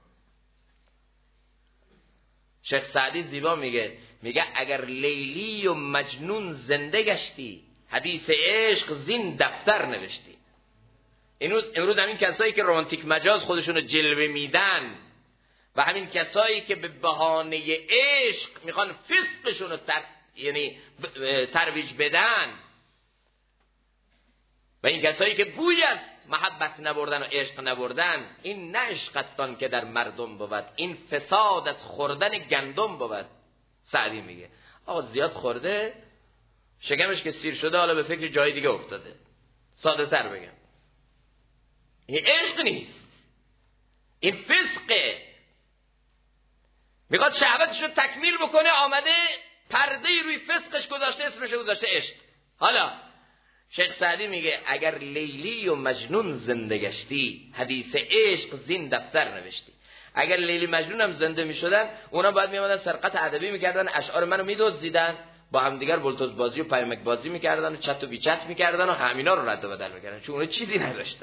شیخ سعدی زیبا میگه اگر لیلی و مجنون زنده گشتی، حدیث عشق زین دفتر نوشتی. امروز همین کسایی که رمانتیک مجاز خودشونو جلوه میدن و همین کسایی که به بهانه عشق میخوان فسقشونو یعنی ترویج بدن، و این کسایی که بوی از محبت نبردن و عشق نبردن، این نه عشق استان که در مردم بود، این فساد از خوردن گندم بود. سعدی میگه آقا زیاد خورده، شکمش که سیر شده، حالا به فکر جای دیگه افتاده. ساده تر بگم، این عشق نیست، این فسقه. میخواد شهوتش رو تکمیل بکنه، آمده پرده روی فسقش گذاشته، اسمش گذاشته عشق. حالا شیخ سعدی میگه اگر لیلی و مجنون زنده گشتی، حدیث عشق زین دفتر نوشتی. اگر لیلی مجنون هم زنده میشدن، اونا باید میامدن سرقت ادبی میکردن، اشعار منو میدزدیدن، با هم دیگر بلتوز بازی و پیامک بازی میکردن و چت و بیچت میکردن و همینا رو رد و بدل میکردن، چون اونا چیزی نداشتن.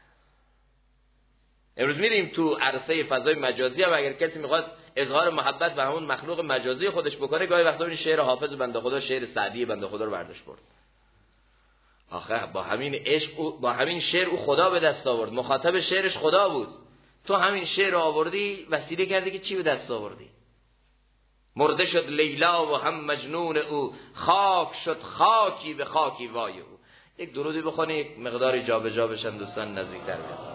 امروز میریم تو عرصه فضای مجازی هم اگر کسی میخواد اظهار محبت به همون مخلوق مجازی خودش بکنه، گاهی وقتا این شعر حافظ بنده خدا، شعر سعدی بنده خدا رو برداشت برد. آخه با همین عشق با همین شعر او خدا به دست آورد، مخاطب شعرش خدا بود. تو همین شعر رو آوردی وسیله کردی که چی به دست آوردی؟ مرده شد لیلا و هم مجنون او، خاک شد خاکی به خاکی وای او. یک درودی بخونی، یک مقداری جابجا بشن دوستان، نزدیکتر بیان.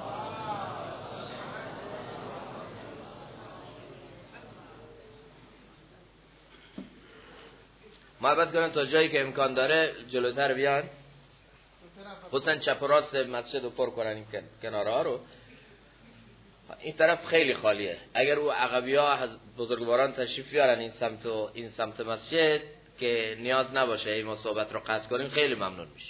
محبت کنن تا جایی که امکان داره جلوتر بیان، حسن چپ و راست مسجد رو پر کنن، این کناره ها رو. این طرف خیلی خالیه، اگر او عقبی ها از بزرگواران تشریف بیارن این سمت مسجد که نیاز نباشه این ما صحبت رو قطع کنیم، خیلی ممنون میشیم.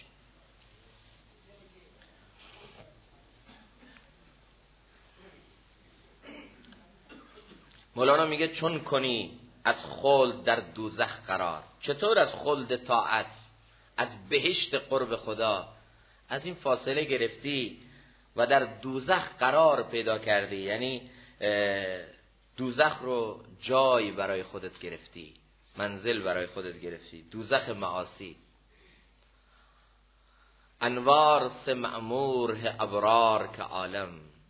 مولانا میگه چون کنی از خلد در دوزخ قرار. چطور از خلد طاعت، از بهشت قرب خدا، از این فاصله گرفتی و در دوزخ قرار پیدا کردی، یعنی دوزخ رو جای برای خودت گرفتی، منزل برای خودت گرفتی، دوزخ معاصی. انوار سے معمور ہے ابرار کا عالم،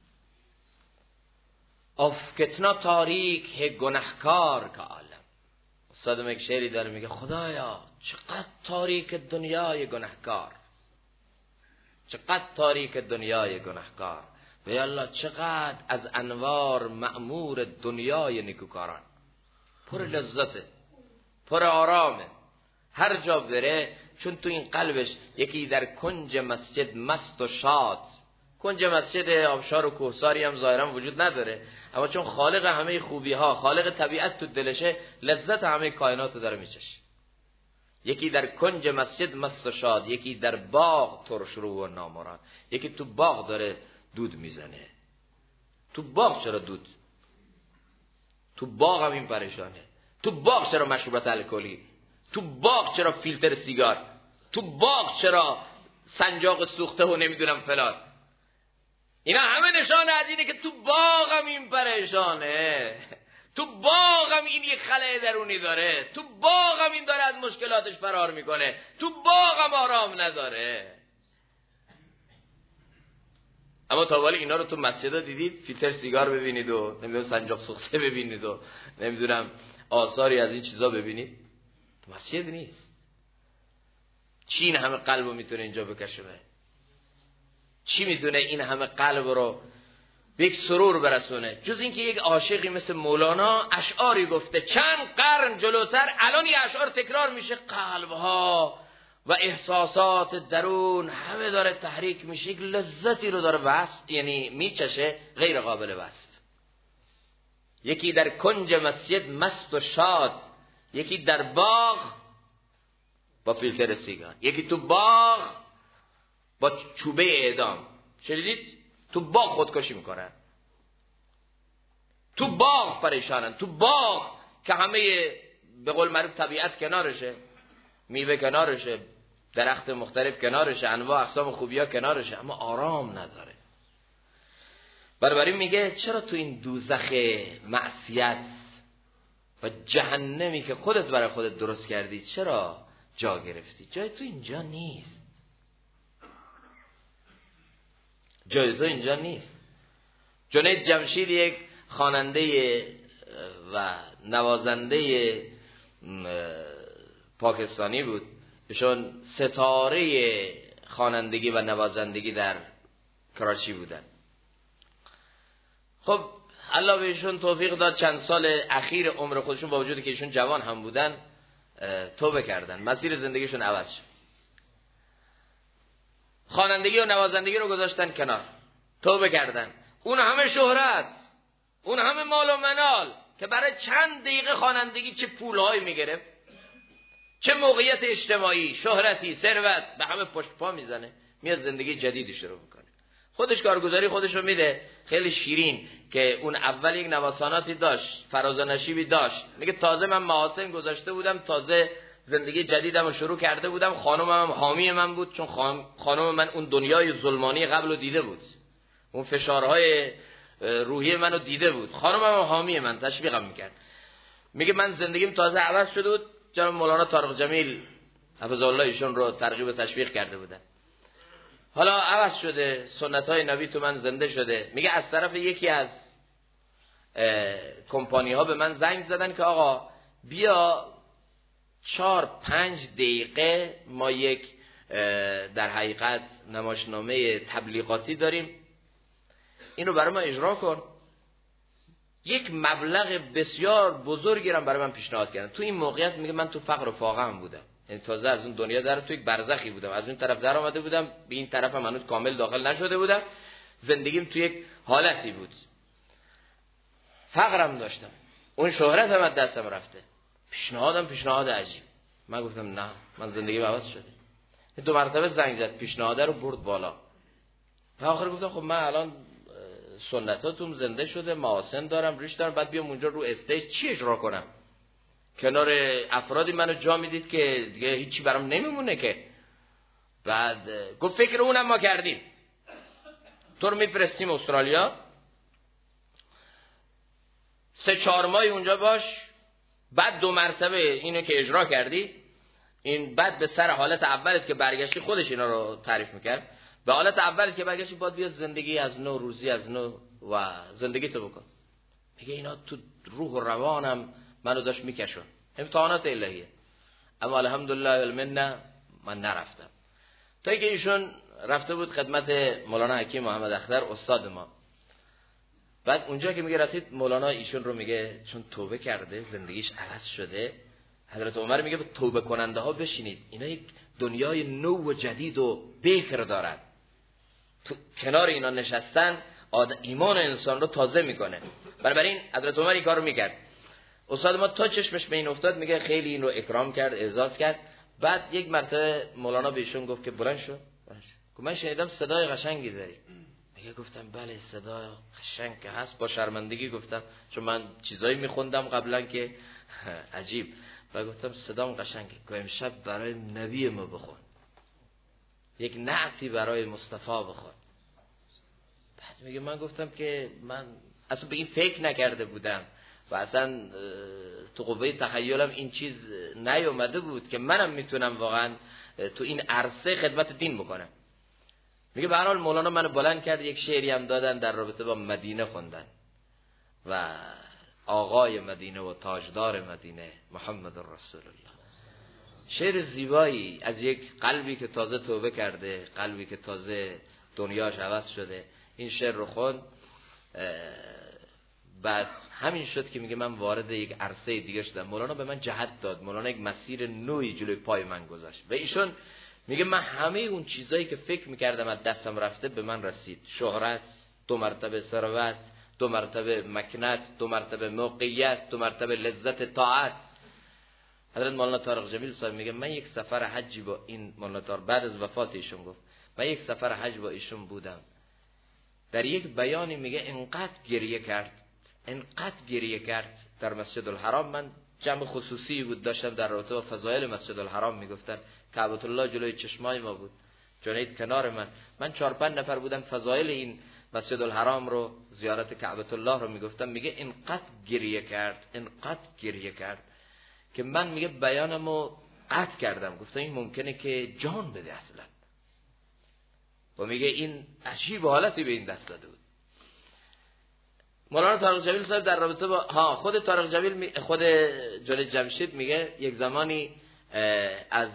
اف کتنا تاریک ہے گناهکار کا عالم. استادم یک شعری داره میگه خدایا چقدر تاریک دنیای گناهکار، چقدر تاریک دنیای گناهکار. و یا الله چقدر از انوار معمور دنیای نیکوکاران، پر لذته، پر آرامه، هر جا بره. چون تو این قلبش یکی در کنج مسجد مست و شاد، کنج مسجد آبشار و کوهساری هم ظاهرا وجود نداره، اما چون خالق همه خوبی ها، خالق طبیعت تو دلشه، لذت همه کائنات رو داره میچشه. یکی در کنج مسجد مست و شاد، یکی در باغ ترش رو و نامراد، یکی تو باغ داره دود میزنه، تو باغ چرا دود؟ تو باغ هم این پریشانه. تو باغ چرا مشروبات الکلی؟ تو باغ چرا فیلتر سیگار؟ تو باغ چرا سنجاق سوخته و نمیدونم فلان؟ اینا همه نشانه از اینه که تو باغ هم این پریشانه، تو باغ هم این یک خلأ درونی داره، تو باغ هم این داره از مشکلاتش فرار میکنه، تو باغ هم آرام نداره. اما تا حالا اینا رو تو مسجد دیدید؟ فیلتر سیگار ببینید و نمیدونم سنجاق سوخته ببینید و نمیدونم آثاری از این چیزا ببینید؟ تو مسجد نیست. چی این همه قلب رو میتونه اینجا بکشونه؟ چی میتونه این همه قلب رو به یک سرور برسونه جز اینکه یک عاشقی مثل مولانا اشعاری گفته چند قرن جلوتر، الان این اشعار تکرار میشه، قلبها و احساسات درون همه داره تحریک میشه، یک لذتی رو داره وصف، یعنی میچشه غیر قابل وصف. یکی در کنج مسجد مست و شاد، یکی در باغ با فیلتر سیگار، یکی تو باغ با چوبه اعدام. شنیدید؟ تو باغ خودکشی میکنن، تو باغ پریشانن، تو باغ که همه به قول معروف طبیعت کنارشه، میوه کنارشه، درخت مختلف کنارشه، انواع اقسام خوبی‌ها کنارشه، اما آرام نداره. بنابراین میگه چرا تو این دوزخ معصیت و جهنمی که خودت برای خودت درست کردی چرا جا گرفتی؟ جای تو اینجا نیست، جای تو اینجا نیست. جنید جمشید یک خواننده و نوازنده پاکستانی بود، ایشون ستاره خوانندگی و نوازندگی در کراچی بودن. خب الله بهشون توفیق داد، چند سال اخیر عمر خودشون با وجودی که ایشون جوان هم بودن توبه کردن، مسیر زندگیشون عوض شد، خوانندگی و نوازندگی رو گذاشتن کنار، توبه کردن. اون همه شهرت، اون همه مال و منال که برای چند دقیقه خوانندگی چه پولهایی میگرفت، چه موقعیت اجتماعی، شهرتی، ثروت به همه پشت پا میزنه، میاد زندگی جدیدی شروع میکنه، خودش کارگزاری خودش رو میده. خیلی شیرین که اون اول یک نوساناتی داشت، فراز و نشیبی داشت، میگه تازه من محاسن گذاشته بودم، تازه زندگی جدیدم رو شروع کرده بودم، خانومم حامی من بود، چون خانوم من اون دنیای ظلمانی قبل رو دیده بود، اون فشارهای روحی منو دیده بود، خانومم حامی من، تشویقم میکرد. میگه من زندگیم تازه عوض شده بود، جناب مولانا طارق جمیل حفظه ایشون رو ترغیب و تشویق کرده بودن، حالا عوض شده، سنت های نبی تو من زنده شده. میگه از طرف یکی از کمپانی ها به من زنگ زدن که آقا بیا 4-5 دقیقه ما یک در حقیقت نمایشنامه تبلیغاتی داریم، اینو برای ما اجرا کن. یک مبلغ بسیار بزرگی رو برای من پیشنهاد کردن. تو این موقعیت میگه من تو فقر و فاقه هم بودم، یعنی تازه از اون دنیا در تو یک برزخی بودم، از اون طرف در آمده بودم، به این طرف هم هنوز کامل داخل نشده بودم، زندگیم تو یک حالتی بود، فقرم داشتم، اون شهرت هم از دستم رفته. پیشنهاد عجیب. من گفتم نه، من زندگی عوض شده. 2 مرتبه زنگ زد، پیشنهاد رو برد بالا. تا آخر گفتم خب من الان سنتاتون زنده شده، محاسن دارم، ریش دارم، بعد بیام اونجا رو استیج چی اجرا کنم؟ کنار افرادی منو جا میدید که دیگه هیچی برام نمیمونه که. بعد گفت فکر اونم ما کردیم، تو رو میفرستیم استرالیا، 3-4 ماه اونجا باش، بعد 2 مرتبه اینو که اجرا کردی، این بعد به سر حالت اولت که برگشتی، خودش اینا رو تعریف میکرد، به حالت اولت که برگشتی باید بیا زندگی از نو، روزی از نو و زندگی تو بکن. میگه اینا تو روح و روانم منو داشت میکشون، امتحانات الهیه. اما الحمدلله والمنه من نرفتم، تا اینکه ایشون رفته بود خدمت مولانا حکیم محمد اختر استاد ما. بعد اونجا که میگه رسید، مولانا ایشون رو میگه چون توبه کرده زندگیش عوض شده، حضرت عمر میگه به توبه کننده ها بشینید، اینا یک دنیای نو و جدید و بکر دارن، تو کنار اینا نشستن ایمان انسان رو تازه میکنه. بنابراین حضرت عمر این کارو میکرد. استاد ما تا چشمش به این افتاد، میگه خیلی این رو اکرام کرد، اعزاز کرد. بعد یک مرتبه مولانا به ایشون گفت که بلند شو. گفت من شنیدم صدای قشنگی داری. میگه گفتم بله صدا قشنگ که هست. با شرمندگی گفتم، چون من چیزایی میخوندم قبلا که عجیب، و گفتم صدام قشنگه. که امشب برای نبی ما بخون، یک نعتی برای مصطفی بخون. بعد میگه من گفتم که من اصلا به این فکر نکرده بودم و اصلا تو قوه تخیلم این چیز نیومده بود که منم میتونم واقعا تو این عرصه خدمت دین بکنم. میگه به هر حال مولانا منو بلند کرد، یک شعری هم دادن در رابطه با مدینه خوندن و آقای مدینه و تاجدار مدینه محمد رسول الله. شعر زیبایی از یک قلبی که تازه توبه کرده، قلبی که تازه دنیاش عوض شده. این شعر رو خوند. بعد همین شد که میگه من وارد یک عرصه دیگه شدم. مولانا به من جهت داد، مولانا یک مسیر نوعی جلوی پای من گذاشت و ایشون میگه من همه اون چیزایی که فکر میکردم از دستم رفته به من رسید. شهرت، 2 مرتبه ثروت، 2 مرتبه مکنت، 2 مرتبه موقعیت، 2 مرتبه لذت طاعت. حضرت مولانا طارق جمیل صاحب میگه من یک سفر حجی با این مولانا طارق بعد از وفات ایشون گفت من یک سفر حج با ایشون بودم. در یک بیانی میگه انقدر گریه کرد در مسجد الحرام. من جمع خصوصی بود داشتم در رابطه با فضایل مسجد الحرام میگفتن. کعبۃ الله جلوی چشمای ما بود، جنید کنار من 4-5 نفر بودن فضایل این مسجد الحرام رو، زیارت کعبۃ الله رو میگفتم. میگه انقدر گریه کرد که من میگه بیانمو قطع کردم. گفتم این ممکنه که جان بده اصلا. و میگه این عجیب حالتی به این دست داده بود. مولانا طارق جمیل صاحب در رابطه با خود طارق جمیل، خود جنید جمشید میگه یک زمانی از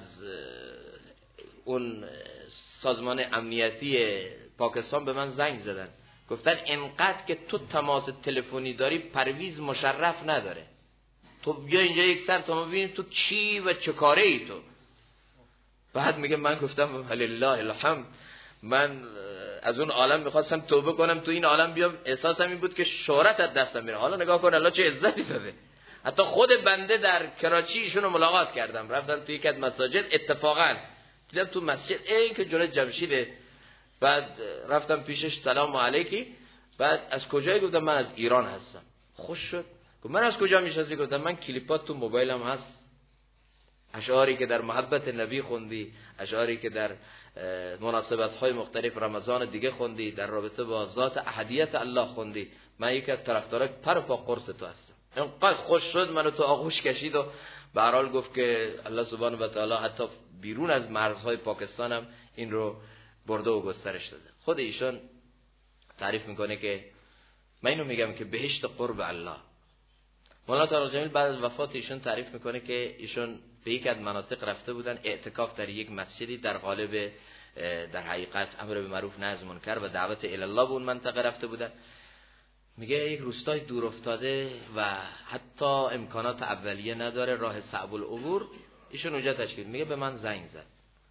اون سازمان امنیتی پاکستان به من زنگ زدن، گفتن انقدر که تو تماس تلفنی داری پرویز مشرف نداره، تو بیا اینجا یک سر تا ما ببینیم تو چی و چه کاره ای تو. بعد میگه من گفتم لله الحمد، من از اون عالم میخواستم توبه کنم، تو این عالم بیام احساسم این بود که شهرت از دستم میره. حالا نگاه کن الله چه عزتی داده. حتی خود بنده در کراچی ایشونو ملاقات کردم، رفتم توی یک از مساجد، اتفاقا دیدم تو مسجد این که جنید جمشیده. بعد رفتم پیشش سلام علیکی. بعد از کجایی؟ گفتم من از ایران هستم. خوش شد. گفت من از کجا میشناسی؟ گفتم من کلیپات تو موبایلم هست، اشعاری که در محبت نبی خوندی، اشعاری که در مناسبت‌های مختلف رمضان دیگه خوندی، در رابطه با ذات احدیت الله خوندی، من یک از طرفدارای پر پا قرص تو هستم. اینقدر خوش شد منو تو آغوش کشید و به هر حال گفت که الله سبحانه و تعالی حتی بیرون از مرزهای پاکستان هم این رو برده و گسترش داده. خود ایشون تعریف میکنه که من اینو میگم که بهشت قرب الله. مولانا طارق جمیل بعد از وفات ایشون تعریف میکنه که ایشون به یک از مناطق رفته بودن اعتکاف در یک مسجدی، در قالب در حقیقت امر به معروف نهی از منکر و دعوت الی الله به اون منطقه رفته بودن. میگه یک روستای دور افتاده و حتی امکانات اولیه نداره، راه صعب العبور. ایشون اونجا تشکیل میگه به من زنگ زد.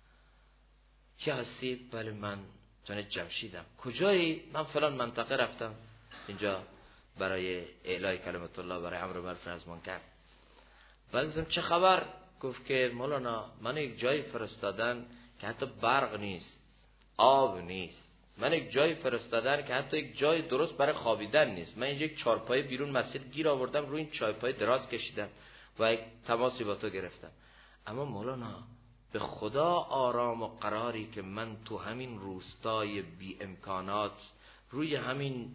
کی هستی؟ بله من جنید جمشیدم. کجایی؟ من فلان منطقه رفتم اینجا برای اعلای کلمت الله، برای امر به معروف نهی از منکر. بعد چه خبر؟ گفت که مولانا من یک جایی فرستادن که حتی برق نیست، آب نیست. من یک جایی فرستادن که حتی یک جای درست برای خوابیدن نیست. من اینجا یک چارپای بیرون مسجد گیر آوردم، روی این چارپای دراز کشیدم و یک تماسی با تو گرفتم. اما مولانا به خدا آرام و قراری که من تو همین روستای بی امکانات، روی همین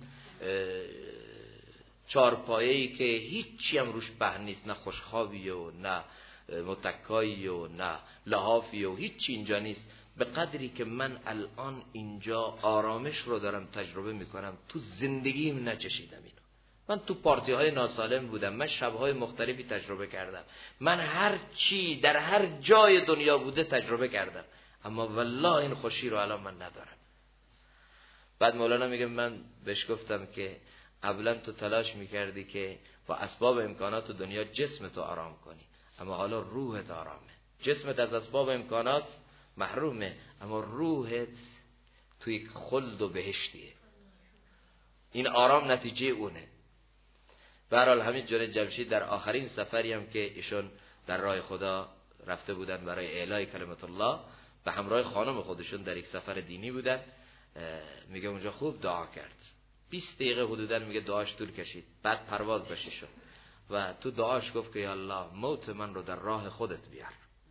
چارپایه‌ای که هیچی هم روش پهن نیست، نه خوشخوابی و نه متکایی و نه لحافی و هیچی اینجا نیست، به قدری که من الان اینجا آرامش رو دارم تجربه میکنم تو زندگیم نچشیدم اینو. من تو پارتی های ناسالم بودم، من شبهای مختلفی تجربه کردم، من هر چی در هر جای دنیا بوده تجربه کردم، اما والله این خوشی رو الان من ندارم. بعد مولانا میگه من بهش گفتم که قبلا تو تلاش میکردی که با اسباب امکانات دنیا جسم تو آرام کنی، اما حالا روحت آرامه. جسمت از اسباب امکانات محرومه، اما روحت توی خلد و بهشتیه. این آرام نتیجه اونه. به هر حال همین جنید جمشید در آخرین سفری هم که ایشون در راه خدا رفته بودن برای اعلای کلمت الله، به همراه خانم خودشون در یک سفر دینی بودن، میگه اونجا خوب دعا کرد. 20 دقیقه حدوداً میگه دعاش طول کشید. بعد پرواز داشته شد و تو دعاش گفت که یا الله موت من رو در راه خودت بیار،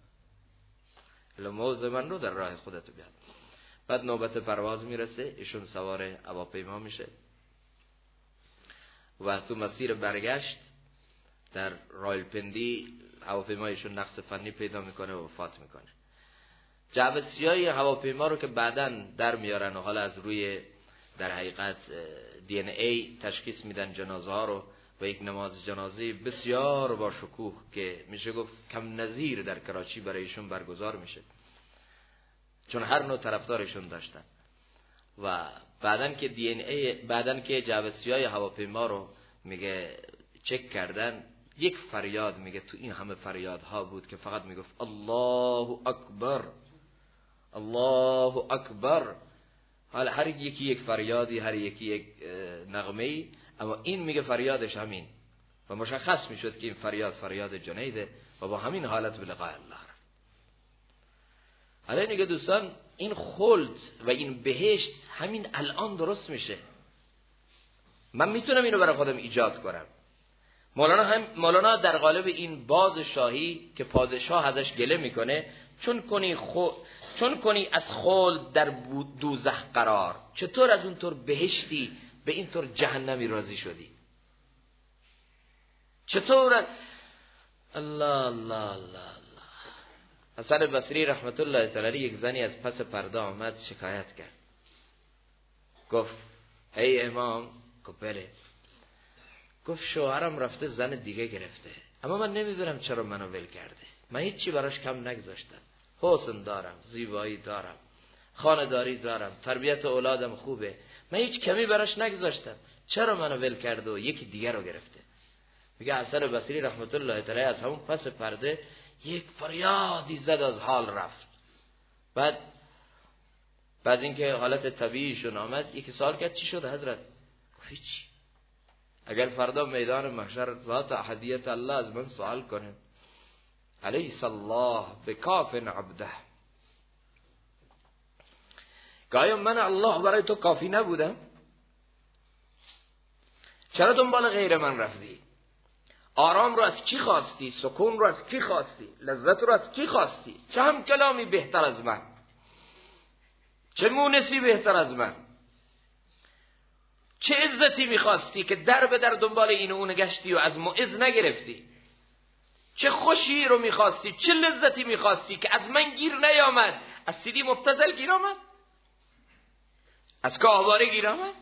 موت من رو در راه خودت بیار. بعد نوبت پرواز میرسه، ایشون سوار هواپیما میشه و تو مسیر برگشت در راولپندی هواپیمایشون نقص فنی پیدا میکنه و وفات میکنه. جعبه‌سیای هواپیما رو که بعداً در میارن و حالا از روی در حقیقت دی ان ای تشخیص میدن جنازه ها رو و یک نماز جنازه بسیار با شکوه که میشه گفت کم نظیر در کراچی برایشون برگزار میشه، چون هر نوع طرفدارشون داشتن. و بعدن که دی ان ای بعدن که جعبه‌سیای هواپیما رو میگه چک کردن، یک فریاد میگه تو این همه فریادها بود که فقط میگفت الله اکبر الله اکبر. حالا هر یکی یک فریادی، هر یکی یک نغمه‌ای، اما این میگه فریادش همین و مشخص میشد که این فریاد جنیده و با همین حالت به لقاء الله رفت. حالا دیگه دوستان این خلد و این بهشت همین الان درست میشه. من میتونم اینو برای خودم ایجاد کنم. مولانا در قالب این باز شاهی که پادشاه ازش گله میکنه، چون کنی از خلد در دوزخ قرار، چطور از اون طور بهشتی به این طور جهنمی راضی شدی؟ چطور الله الله الله الله. حسن بصری رحمت الله تعالی یک زنی از پس پرده آمد شکایت کرد، گفت ای امام. گفت بله. گفت شوهرم رفته زن دیگه گرفته، اما من نمیدونم چرا منو ول کرده. من هیچی براش کم نگذاشتم، حسن دارم، زیبایی دارم، خانه‌داری دارم، تربیت اولادم خوبه، من هیچ کمی براش نگذاشتم، چرا منو ول کرده و یکی دیگر رو گرفته؟ میگه حسن بصری رحمت الله تعالی از همون پس پرده یک فریادی زد، از حال رفت. بعد اینکه حالت طبیعیشون آمد، یکی سوال کرد چی شد حضرت؟ گفت هیچی. اگر فردا میدان محشر ذات احدیت الله از من سوال کنه الیس الله بکاف عبده، گایا من الله برای تو کافی نبودم؟ چرا دنبال غیر من رفتی؟ آرام رو از کی خواستی؟ سکون رو از کی خواستی؟ لذت رو از کی خواستی؟ چه هم کلامی بهتر از من؟ چه مونسی بهتر از من؟ چه عزتی میخواستی که در به در دنبال این و اون گشتی و از معز نگرفتی؟ چه خوشی رو میخواستی؟ چه لذتی میخواستی که از من گیر نیامد؟ از سیدی مبتذل گیر آمد؟ از گاهواره گیر آمد؟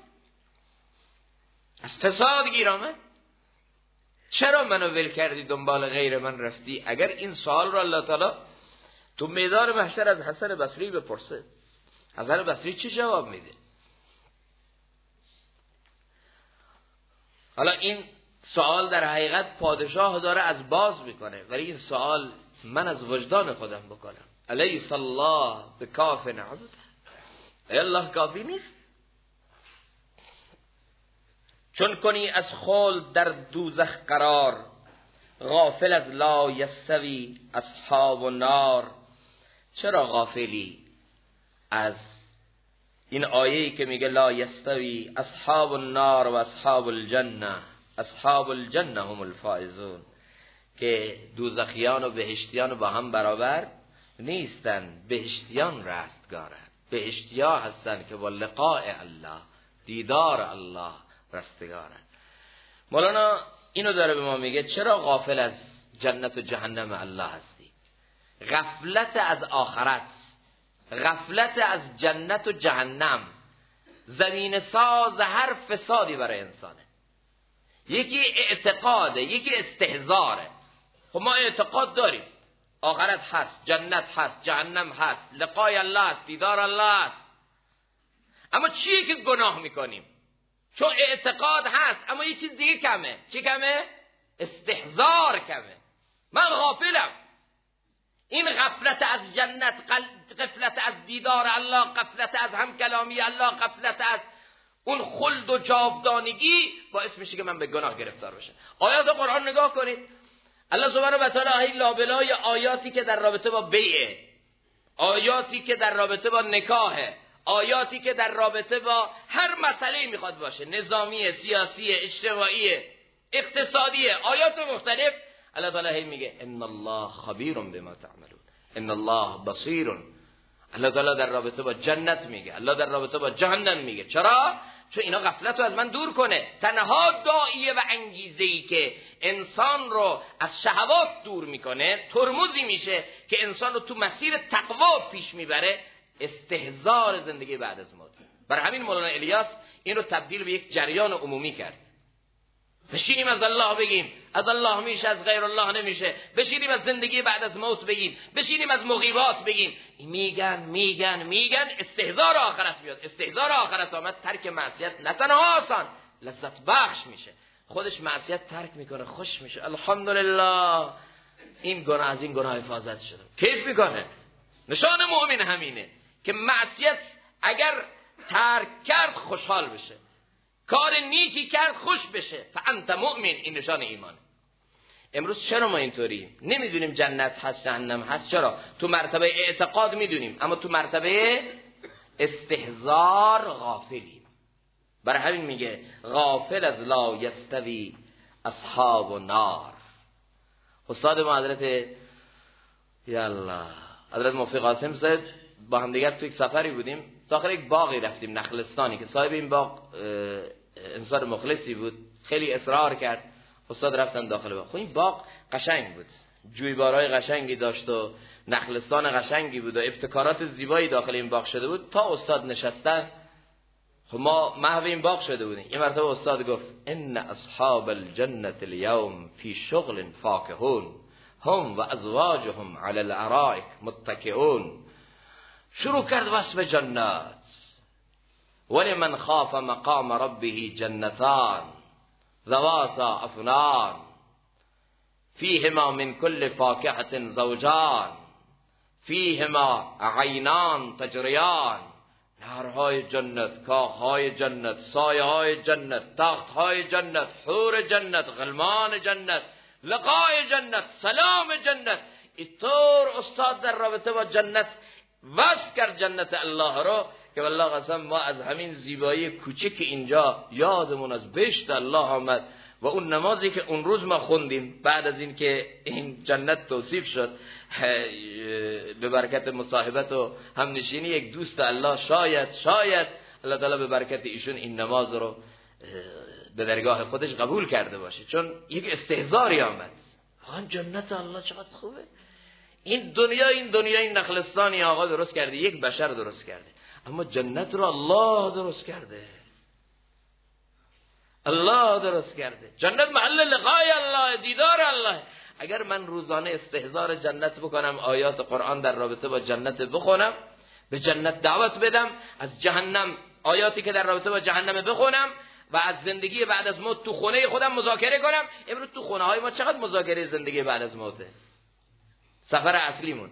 از فساد گیر آمد؟ چرا منو ول کردی دنبال غیر من رفتی؟ اگر این سوال رو الله تعالی تو میدان محشر از حسن بصری بپرسه، حسن بصری چه جواب میده؟ حالا این سوال در حقیقت پادشاه داره از باز میکنه، ولی این سوال من از وجدان خودم بکنم. الیس الله بکاف عبده، ای الله کافی نیست؟ چون کنی از خلد در دوزخ قرار، غافل از لا یستوی اصحاب النار. چرا غافلی از این آیه‌ای که میگه لا یستوی اصحاب النار و اصحاب الجنه، اصحاب الجنه هم الفائزون، که دوزخیان و بهشتیان با هم برابر نیستن، بهشتیان رستگارن، بهشتیا هستن که با لقاء الله، دیدار الله رستگارن. مولانا اینو داره به ما میگه چرا غافل از جنت و جهنم الله هستی؟ غفلت از آخرت، غفلت از جنت و جهنم زمین ساز هر فسادی برای انسانه. یکی اعتقاده، یکی استحضاره. خب ما اعتقاد داریم آخرت هست، جنت هست، جهنم هست، لقای الله هست، دیدار الله هست، اما چیه که گناه میکنیم؟ چون اعتقاد هست اما یه چیز دیگه کمه. چی کمه؟ استحضار کمه. من غافلم. این غفلت از جنت، غفلت از دیدار الله، غفلت از همکلامی الله، غفلت از اون خلد و جاودانگی باعث میشه که من به گناه گرفتار بشم. آیات قرآن نگاه کنید، الله سبحانه و تعالی لابلای آیاتی که در رابطه با بیعه، آیاتی که در رابطه با نکاحه، آیاتی که در رابطه با هر مسئله میخواد باشه، نظامی، سیاسی، اجتماعی، اقتصادی، آیات مختلف، الله تعالی میگه ان الله خبیر بما تعملون، ان الله بصیر. الله تعالی در رابطه با جنت میگه، الله در رابطه با جهنم میگه. چرا؟ چون اینا غفلت رو از من دور کنه. تنها داعیه و انگیزه‌ای که انسان رو از شهوات دور میکنه، ترمزی میشه که انسان رو تو مسیر تقوا پیش میبره، استحضار زندگی بعد از موت. برای همین مولانا الیاس این رو تبدیل به یک جریان عمومی کرد. بشینیم از الله بگیم، از الله میشه، از غیر الله نمیشه. بشینیم از زندگی بعد از موت بگیم، بشینیم از مغیبات بگیم. میگن استحضار آخرت بیاد. استحضار آخرت آمد، ترک معصیت نه تنها آسان، لذت بخش میشه. خودش معصیت ترک میکنه، خوش میشه. الحمدلله این گناه از این گناه حفاظت شدم، کیف میکنه. نشان مؤمن همینه که معصیت اگر ترک کرد خوشحال بشه، کار نیکی کرد خوش بشه. فانت مؤمن، این نشان ایمانه. امروز چرا ما اینطوریم؟ نمیدونیم جنت هست جهنم هست. چرا؟ تو مرتبه اعتقاد میدونیم، اما تو مرتبه استحضار غافلیم. برای همین میگه غافل از لا یستوی اصحاب النار. استاد ما حضرت حضرت مفتی قاسم صاحب با هم دیگر تو یک سفری بودیم، داخل یک باغی رفتیم نخلستانی که صاحب این باغ انسان مخلصی بود، خیلی اصرار کرد. استاد رفتن داخل باغ. خب این باغ قشنگ بود، جویبارهای قشنگی داشت و نخلستان قشنگی بود و ابتکارات زیبایی داخل این باغ شده بود. تا استاد نشستن خب ما محو این باغ شده بودیم. این مرتبه استاد گفت ان اصحاب الجنة اليوم فی شغل فاکهون هم و ازواجهم علی الارائک متکئون. شروع کرد وصف جنت. ولمن خاف مقام ربه جنتان ذواتا افنان فیهما من کل فاکهة زوجان فیهما عینان تجریان. نهرهای جنت، کاخهای جنت، سایه‌های جنت، تختهای جنت، حور جنت، غلمان جنت، لقای جنت، سلام جنت. اینطور استاد در رابطه با جنت وصف کرد جنت الله رو که والله قسم ما از همین زیبایی کوچک اینجا یادمون از بهشت الله آمد. و اون نمازی که اون روز ما خوندیم بعد از این که این جنت توصیف شد به برکت مصاحبت و همنشینی یک دوست الله، شاید الله تعالی به برکت ایشون این نماز رو به درگاه خودش قبول کرده باشه، چون یک استحضاری آمد. آن جنت الله چقدر خوبه. این دنیا نخلستانی آقا درست کرده، یک بشر درست کرده، اما جنت رو الله درست کرده. الله درست کرده. جنت محل لقای الله، دیدار الله. اگر من روزانه استحضار جنت بکنم، آیات قرآن در رابطه با جنت بخونم، به جنت دعوت بدم، از جهنم آیاتی که در رابطه با جهنم بخونم و از زندگی بعد از موت تو خونه خودم مذاکره کنم. امروز تو خونه های ما چقدر مذاکره زندگی بعد از موته؟ سفر اصلیمون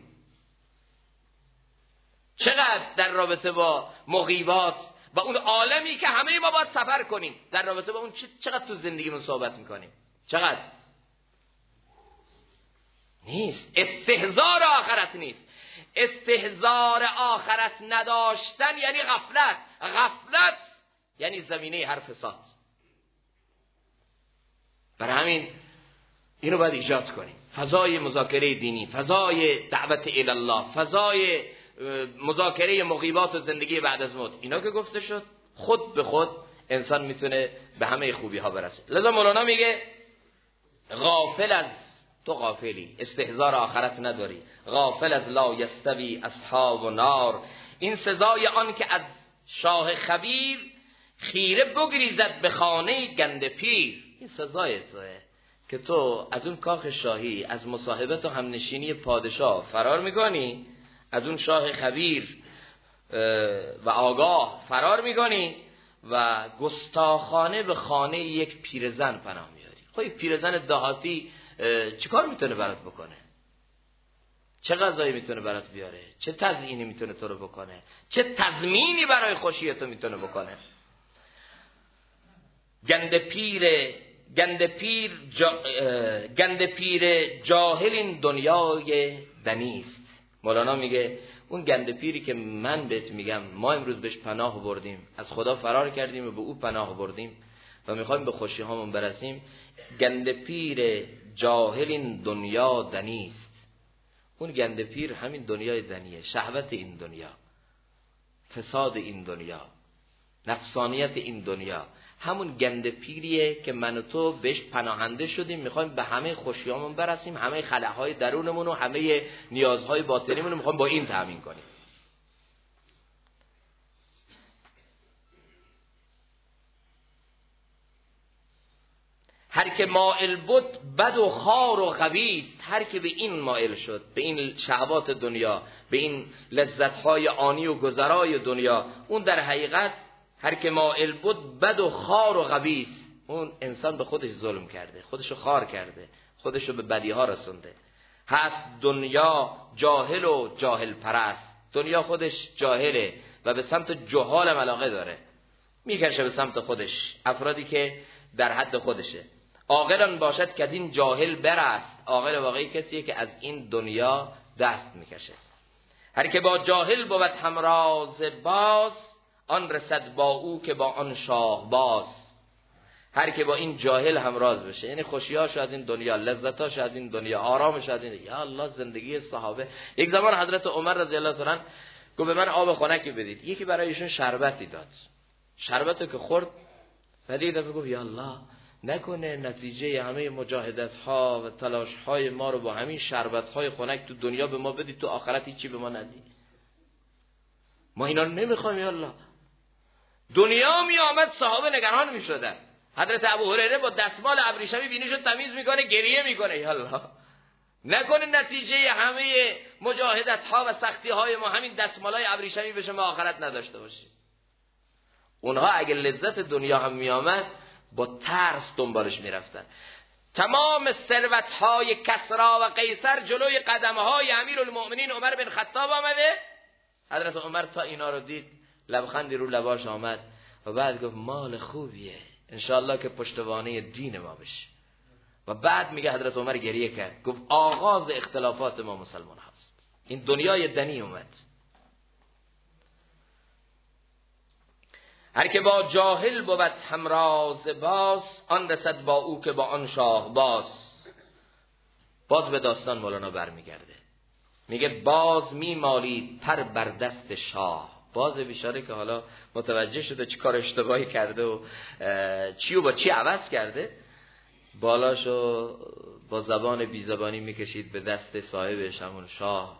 چقدر در رابطه با مغیبات و اون عالمی که همه ما باید سفر کنیم، در رابطه با اون چقدر تو زندگیمون صحبت میکنیم؟ چقدر؟ نیست. استحضار آخرت نیست. استحضار آخرت نداشتن یعنی غفلت یعنی زمینه هر فساد. برای همین اینو باید ایجاد کنیم. فضای مذاکره دینی، فضای دعوت الی الله، فضای مذاکره مغیبات و زندگی بعد از موت. اینا که گفته شد خود به خود انسان میتونه به همه خوبی ها برسه. لذا مولانا میگه غافل از تو، غافلی، استحضار آخرت نداری، غافل از لا یستوی اصحاب النار. این سزای آن که از شاه خبیر خیره بگریزد به خانه گنده پیر. این سزای توه که تو از اون کاخ شاهی، از مصاحبت و همنشینی پادشاه فرار میکنی، از اون شاه خبیر و آگاه فرار میکنی و گستاخانه به خانه یک پیرزن پناه میاری. خب یک پیرزن دهاتی چیکار میتونه برات بکنه؟ چه غذایی میتونه برات بیاره؟ چه تزیینی میتونه تو رو بکنه؟ چه تضمینی برای خوشی تو میتونه بکنه؟ گنده پیر جاهل این دنیای دنیست. مولانا میگه اون گنده پیری که من بهت میگم ما امروز بهش پناه بردیم، از خدا فرار کردیم و به او پناه بردیم و میخوایم به خوشی هامون برسیم، گنده پیر جاهل این دنیا دنیست. اون گنده پیر همین دنیای دنیه، شهوت این دنیا، فساد این دنیا، نفسانیت این دنیا، همون گنده پیریه که من و تو بهش پناهنده شدیم، میخوایم به همه خوشیامون برسیم، همه خلاهای درونمون و همه نیازهای باطنیمون رو میخوایم با این تامین کنیم. هر که مائل بود بد و خار و خبیث، هر که به این مائل شد، به این شهوات دنیا، به این لذتهای آنی و گذرای دنیا، اون در حقیقت هر که مائل بود بد و خار و خبیث، اون انسان به خودش ظلم کرده، خودشو خار کرده، خودشو به بدی ها رسونده. هست دنیا جاهل و جاهل پرست، دنیا خودش جاهله و به سمت جهالم علاقه داره، میکشه به سمت خودش افرادی که در حد خودشه. عاقلان باشد که از این جاهل برست، عاقل واقعی کسیه که از این دنیا دست میکشه. هر که با جاهل بود همراز باز، آن رسد با او که با آن شاه باز. هر که با این جاهل همراز بشه، یعنی خوشیاشو از این دنیا، لذتاشو از این دنیا، آرامش از این، یا الله زندگی صحابه. یک زمان حضرت عمر رضی الله عنه گفت به من آب خنکی بدید، یکی برای ایشون شربتی داد، شربتو که خورد بعد یه دفعه گفت یا الله نکنه نتیجه همه مجاهدت ها و تلاش های ما رو با همین شربت های خنک تو دنیا به ما بدی، تو آخرت هیچی به ما ندی، ما اینا رو نمیخوایم یا الله. دنیا می آمد صحابه نگران می شدن، حضرت ابو هریره با دستمال ابریشمی بینیشو تمیز میکنه، گریه میکنه یا الله نکنه نتیجه همه مجاهدت ها و سختی های ما همین دستمال های ابریشمی بشه ما آخرت نداشته باشیم. اونها اگه لذت دنیا هم می آمد با ترس دنبالش می رفتن. تمام ثروت های کسرا و قیصر جلوی قدم های امیرالمؤمنین عمر بن خطاب آمده. حضرت عمر تا اینا رو دید لبخندی رو لباش آمد و بعد گفت مال خوبیه، انشاءالله که پشتوانه دین ما بشه. و بعد میگه حضرت عمر گریه کرد، گفت آغاز اختلافات ما مسلمان هست، این دنیای دنی اومد. هر که با جاهل بود همراز باز، آن رسد با او که با آن شاه باز. باز به داستان مولانا برمیگرده، میگه باز میمالید پر بر دست شاه. باز بیچاره که حالا متوجه شده چی کار اشتباهی کرده و چی و با چی عوض کرده، بالاشو با زبان بی زبانی میکشید به دست صاحبش همون شاه.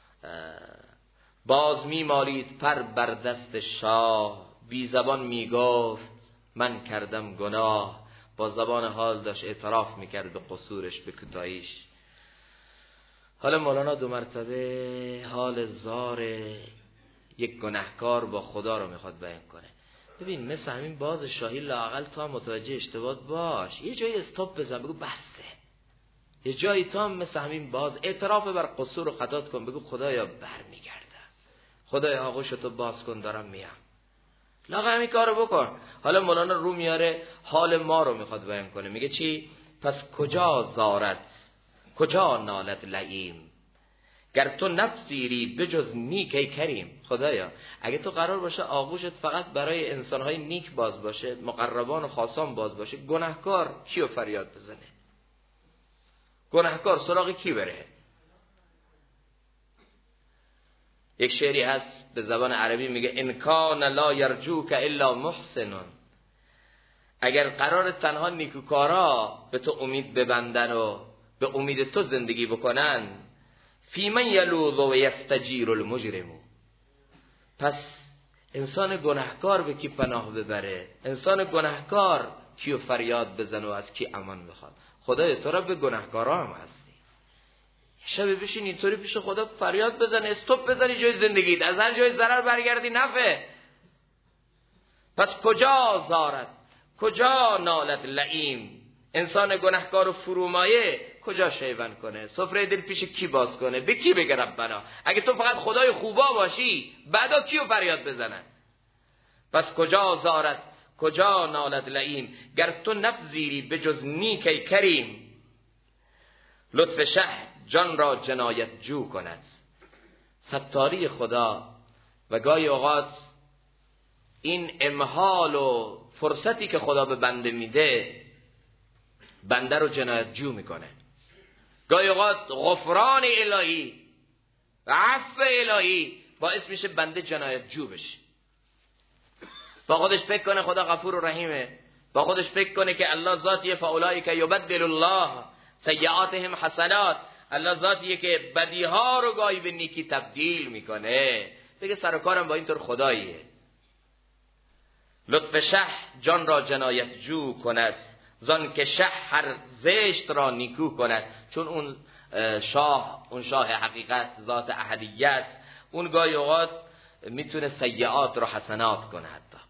باز میمالید پر بر دست شاه، بی زبان میگفت من کردم گناه. با زبان حال داشت اعتراف میکرد به قصورش، به کوتاهیش. حالا مولانا دو مرتبه حال زار یک گناهکار با خدا رو میخواد بیان کنه. ببین مثل همین باز شاهی لااقل تا متوجه اشتباه باش، یه جایی استاپ بزن بگو بسته، یه جایی تا مثل همین باز اعتراف بر قصور و خطات کن، بگو خدایا برمیگردم، خدایا آغوشتو باز کن دارم میام، لااقل همین کارو بکن. حالا مولانا رو میاره حال ما رو میخواد بیان کنه، میگه چی؟ پس کجا زارت کجا نالت لئیم، گر تو نفسیری بجز نیک ای کریم. خدایا اگه تو قرار باشه آغوشت فقط برای انسانهای نیک باز باشه، مقربان و خاصان باز باشه، گناهکار کیو فریاد بزنه؟ گناهکار سراغ کی بره؟ یک شعری هست به زبان عربی میگه ان کان لا یرجوک الا محسنون، اگر قرار تنها نیکوکارا به تو امید ببندن و به امید تو زندگی بکنن، فی من یلوذ و یستجیر المجرم، پس انسان گناهکار به کی پناه ببره؟ انسان گناهکار کیو فریاد بزنه و از کی امان بخواد؟ خدای تو رب گناهکارا هم هستی. شب بشین اینطوری پیش خدا فریاد بزنه، استوب بزنی جای زندگیت، از هر جای ضرر برگردی نفع. پس کجا زارت کجا نالت لئیم، انسان گناهکار و فرومایه کجا شیون کنه؟ سفره دل پیش کی باز کنه؟ به کی بگه ربنا؟ اگه تو فقط خدای خوبا باشی بعدا کیو فریاد بزنن؟ پس کجا زارت کجا نالت لئیم، گر تو نپذیری بجز نیک ای کریم، لطف شه جان را جنایت جو کند. ستاری خدا و گاهی اوقات این امهال و فرصتی که خدا به بنده میده بنده رو جنایتجو میکنه. گاهی اوقات غفران الهی و عفو الهی باعث میشه بنده جنایتجو بشه، با خودش فکر کنه خدا غفور و رحیمه، با خودش فکر کنه که الله ذاتیه فاولئک یبدل الله سیئاتهم حسنات، الله ذاتیه که بدیها رو گاهی به نیکی تبدیل میکنه، بگه سر و کارم با اینطور خداییه. لطف شه جان را جنایتجو کند، زان که شه هر زشت را نیکو کند. چون اون شاه حقیقت، ذات احدیت، اون گاهی اوقات میتونه سیئات را حسنات کنه حتی.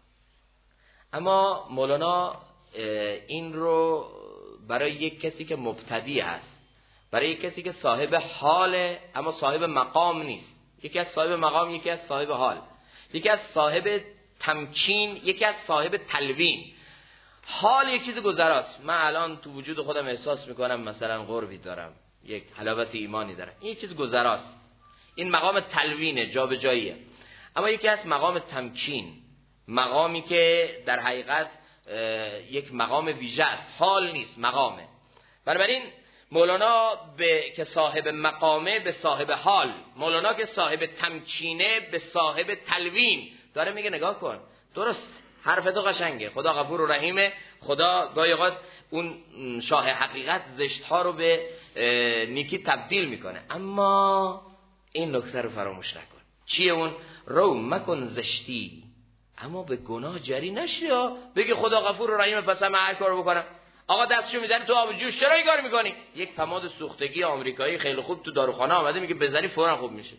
اما مولانا این رو برای یک کسی که مبتدی هست، برای یک کسی که صاحب حاله اما صاحب مقام نیست، یکی از صاحب مقام، یکی از صاحب حال، یکی از صاحب تمکین، یکی از صاحب تلوین. حال یک چیز گذراست، من الان تو وجود خودم احساس میکنم مثلا قربی دارم، یک حلاوت ایمانی دارم، این یک چیز گذراست، این مقام تلوینه، جابجاییه. اما یکی از مقام تمکین، مقامی که در حقیقت یک مقام ویژه است، حال نیست، مقامه. بنابراین مولانا که صاحب مقامه به صاحب حال، مولانا که صاحب تمکینه به صاحب تلوین، داره میگه نگاه کن، درست حرف تو قشنگه، خدا غفور و رحیمه، خدا گاهی اوقات اون شاه حقیقت زشت‌ها رو به نیکی تبدیل میکنه، اما این نکته رو فراموش نکن. چیه اون؟ رو مکن زشتی اما به گناه جری نشی، بگی خدا غفور و رحیمه پس من هر کارو بکنم. آقا دستشو میزنی تو آب جوش، چرا این کار میکنی؟ یک پماد سوختگی آمریکایی خیلی خوب تو داروخانه آمده، میگه بزنی فوراً خوب میشه.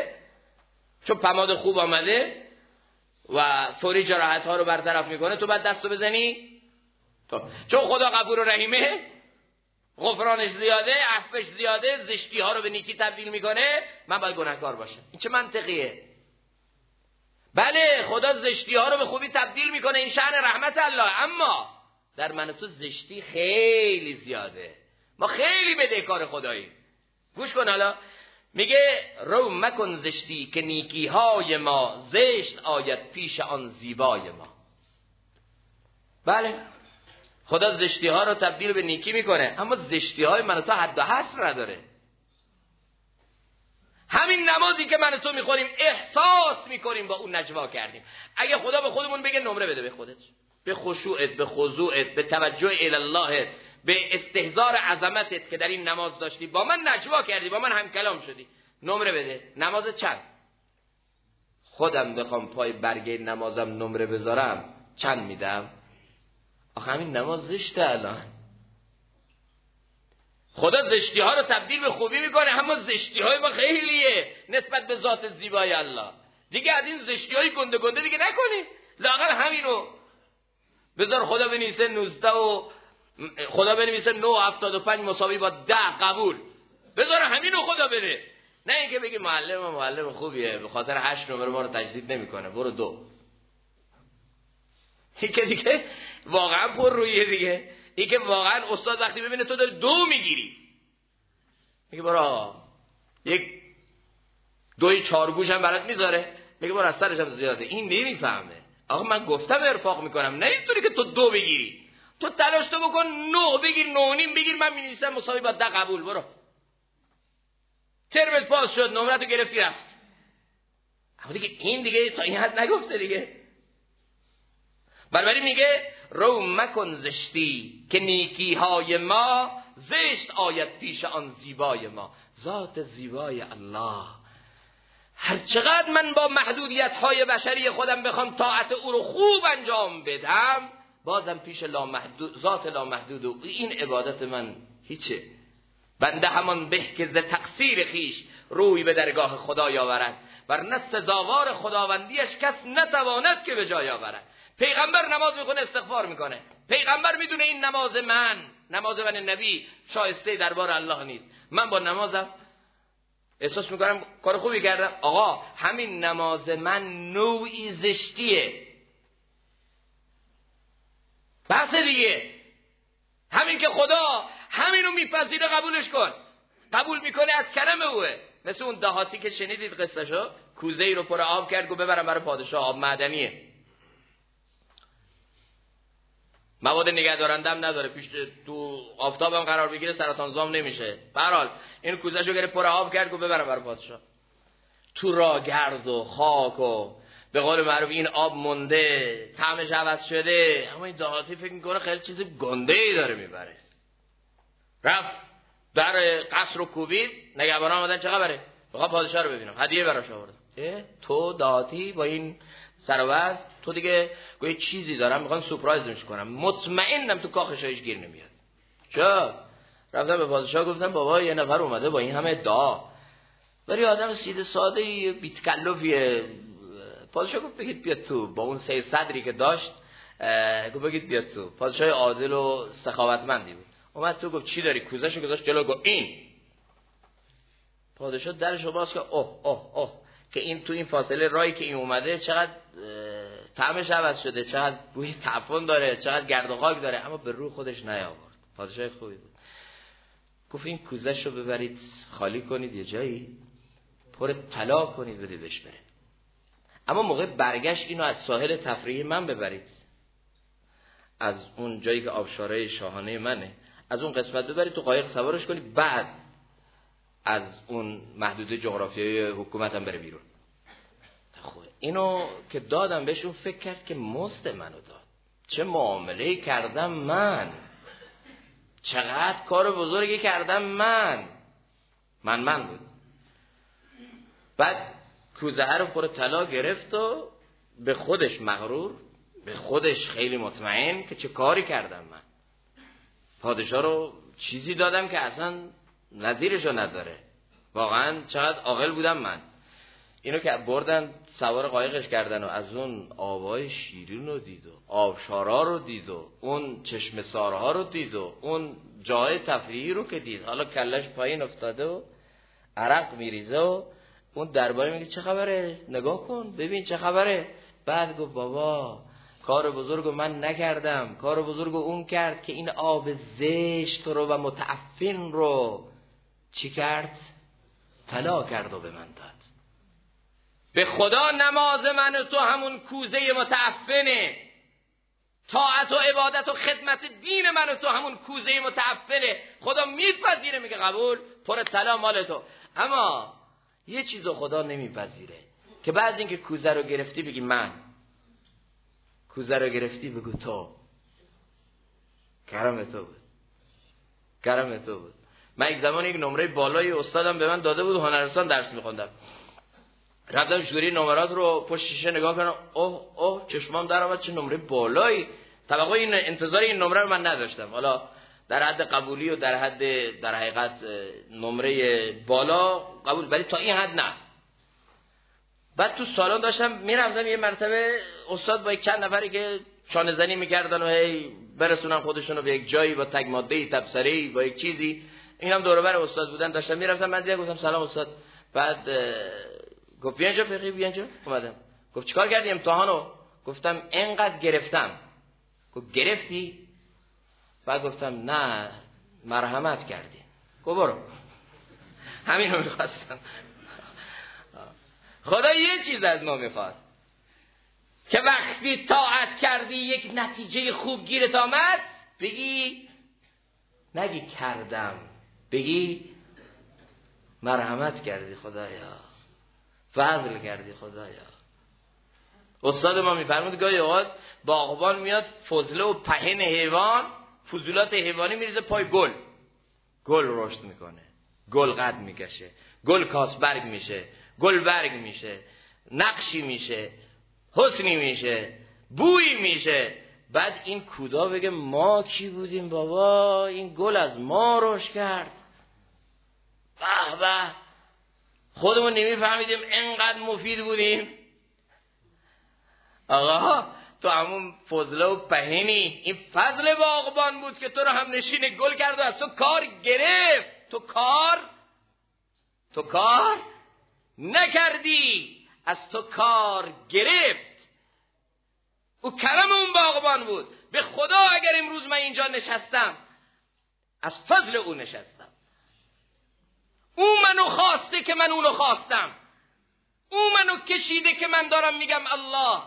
چون پماد خوب آمده و فوری جراحت ها رو برطرف میکنه، تو بعد دستو بزنی؟ چون خدا غفور و رحیمه، غفرانش زیاده، عفوش زیاده، زشتی ها رو به نیکی تبدیل میکنه، من باید گناهکار باشم. این چه منطقیه؟ بله خدا زشتی ها رو به خوبی تبدیل میکنه، این شأن رحمت الله، اما در من تو زشتی خیلی زیاده، ما خیلی بدهکار خداییم. گوش کن حالا، میگه رو مکن زشتی که نیکی های ما زشت آید پیش آن زیبای ما. بله خدا زشتی ها رو تبدیل به نیکی میکنه، اما زشتی های من تو حد و حصر نداره. همین نمازی که من تو میخوریم احساس میکنیم با اون نجوا کردیم. اگه خدا به خودمون بگه نمره بده به خودت، به خشوعت، به خضوعت، به توجه الی الله، به استحضار عظمتت که در این نماز داشتی، با من نجوا کردی، با من هم کلام شدی، نمره بده. نماز چند؟ خودم بخوام پای برگه نمازم نمره بذارم چند میدم؟ آخه همین نماز زشته. الان خدا زشتی ها رو تبدیل به خوبی میکنه، اما زشتی های ما خیلیه نسبت به ذات زیبای الله. دیگه از این زشتی های گنده گنده دیگه نکنی، لااقل همینو بذار خدا بنویسه 19 و خدا بنویسه 9.75 مساوی با 10 قبول، بذار همینو خدا بده، نه اینکه بگی معلم خوبیه به خاطر 8 نمره ما رو تجدید نمیکنه برو 2. این که دیگه واقعا پر رویه دیگه. این که واقعا استاد وقتی ببینه تو داری 2 میگیری میگه برو یک 2 4 گوش هم برات میذاره، میگه برو از سرش هم زیاده. این نمیفهمه. آقا من گفتم ارفاق میکنم، نه اینطوری که تو 2 بگیری، تو تلاش تو بکن 9 بگیر، 9.5 بگیر، من مینویسم مساوی با 10 قبول، برو ترمت پاس شد، نمرتو گرفتی رفت. اما دیگه این دیگه تا این حد نگفته دیگه. بنابراین میگه رو مکن زشتی که نیکی های ما زشت آید پیش آن زیبای ما. ذات زیبای الله، هر چقدر من با محدودیت های بشری خودم بخوام طاعت او رو خوب انجام بدم، بازم پیش ذات لامحدود و این عبادت من هیچه. بنده همان به که ز تقصیر خیش روی به درگاه خدا آورد، ورنه سزاوار خداوندیش کس نتواند که به جای آورد. پیغمبر نماز میکنه، استغفار میکنه، پیغمبر میدونه این نماز من نبی شایسته دربار الله نیست، من با نمازم احساس میکنم کار خوبی کردم. آقا همین نماز من نوعی زشتیه، بحث دیگه. همین که خدا همینو میپذیره قبولش کن، قبول میکنه از کرم اوه. مثل اون دهاتی که شنیدید قصهشو، کوزه ای رو پر آب کرد گفت ببرم برای پادشاه، آب معدنیه، مواد نگهدارندم نداره، پیش تو آفتابم قرار بگیره سرطان زام نمیشه. به هر حال این کوزهشو گرفت پر آب کرد گفت ببرم برای پادشاه. تو راه گرد و خاک و به قول معروف این آب مونده، طعمش عوض شده، اما این دهاتی فکر میکنه خیلی چیز گنده‌ای داره میبره. رفت در قصر رو کوبید، نگهبانا اومدن چه خبره؟ بخوام پادشاه رو ببینم، هدیه براش آوردم. تو دهاتی با این سروز، تو دیگه گوی چیزی دارم میخوام سورپرایزش کنم، مطمئنم تو کاخش هیچ گیر نمیاد. چه؟ رفتم به پادشاه گفتم بابا یه نفر اومده با این همه ادعا، ولی آدم سیده ساده بی تکلفیه. پادشاه گفت بگید بیاد تو، با اون سه صدری که داشت گفت بگید بیاد تو. پادشاه عادل و سخاوتمندی بود. اومد تو گفت چی داری؟ کوزهشو گذاشت جلو گفت این. پادشاه درشو باز که اوه که این تو این فاصله راهی که این اومده چقدر طعمش عوض شده، چقدر بوی تعفن داره، چقدر گرد و خاک داره، اما به روح خودش نیاورد. پادشاه خوبی بود. گفت این کوزهشو ببرید خالی کنید یه جایی پر طلا کنید بدیدش بره، اما موقع برگشت اینو از ساحل تفریحی من ببرید، از اون جایی که آبشارهای شاهانه منه، از اون قسمت ببرید تو قایق سوارش کنید، بعد از اون محدوده جغرافیایی حکومتم بره بیرون. خوبه. اینو که دادم بهشون فکر کرد که مزد منو داد، چه معامله‌ای کردم من، چقدر کار بزرگی کردم من بود. بعد کوزه رو پر طلا گرفت و به خودش مغرور، به خودش خیلی مطمئن که چه کاری کردم من، پادشاه رو چیزی دادم که اصلا نظیرشو نداره، واقعا چقدر عاقل بودم من. اینو که بردن سوار قایقش کردن و از اون آبای شیرین رو دید و آبشارا رو دید و اون چشمه سارها رو دید و اون جای تفریحی رو که دید، حالا کلش پایین افتاده و عرق میریزه و اون درباری میگه چه خبره؟ نگاه کن ببین چه خبره. بعد گفت بابا کار بزرگو من نکردم، کار بزرگو اون کرد که این آب زشت رو و متعفن رو چی کرد؟ طلا کرد و به من داد. به خدا نماز من و تو همون کوزه متعفنه، طاعت و عبادت و خدمت دین من و تو همون کوزه متعفنه. خدا میپذیره، میگه قبول، پر طلا مال تو. اما یه چیزو خدا نمیپذیره که بعد اینکه کوزه رو گرفتی بگی من، کوزه رو گرفتی بگو تو. کرم تو بود. من یک زمان یک نمره بالای استادم به من داده بود، هنرستان درس میخوندم، رفتم جوری نمرات رو پشت شیشه نگاه کردم، اوه چشمام در آمد چه نمره بالایی. طبقه این انتظار این نمره رو من نداشتم، حالا در حد قبولی و در حد در حقیقت نمره بالا قبول، ولی تا این حد نه. بعد تو سالن داشتم میرفتم، یه مرتبه استاد با یک چند نفری که شانه زنی میکردن و هی برسونن خودشونو به یک جایی با تگ ماده‌ای تبصره‌ای با یک چیزی، اینم دور و بر استاد بودن، داشتم میرفتم. من دیگه گفتم سلام استاد. بعد گفت بیا اینجا فقیه، بیا اینجا. اومدم گفت چیکار کردی امتحانو؟ گفتم اینقدر گرفتم. گفت گرفتی؟ بعد گفتم نه مرحمت کردی. گفت برو. همینو میخواستم. خدا یه چیز از ما میخواد که وقتی طاعت کردی یک نتیجه خوب گیرت آمد، بگی نگی کردم، بگی مرحمت کردی خدایا، فضل کردی خدایا. استاد ما میفرمود گاهی اوقات باغبان میاد فضله و پهن حیوان، فضولات حیوانی میریزه پای گل رشد میکنه، گل قد میکشه، گل کاسبرگ میشه، گل برگ میشه، نقشی میشه، حسنی میشه، بویی میشه. بعد این کودا بگه ما کی بودیم بابا، این گل از ما رشد کرد، به به، خودمون نمیفهمیدیم انقدر مفید بودیم. آقا تو همون فضله و پهنی، این فضل باغبان بود که تو رو هم نشین گل کرد و از تو کار گرفت. تو کار نکردی، از تو کار گرفت. او کرم اون باغبان بود. به خدا اگر امروز من اینجا نشستم از فضل او نشستم. او منو خواسته که من اونو خواستم، او منو کشیده که من دارم میگم الله.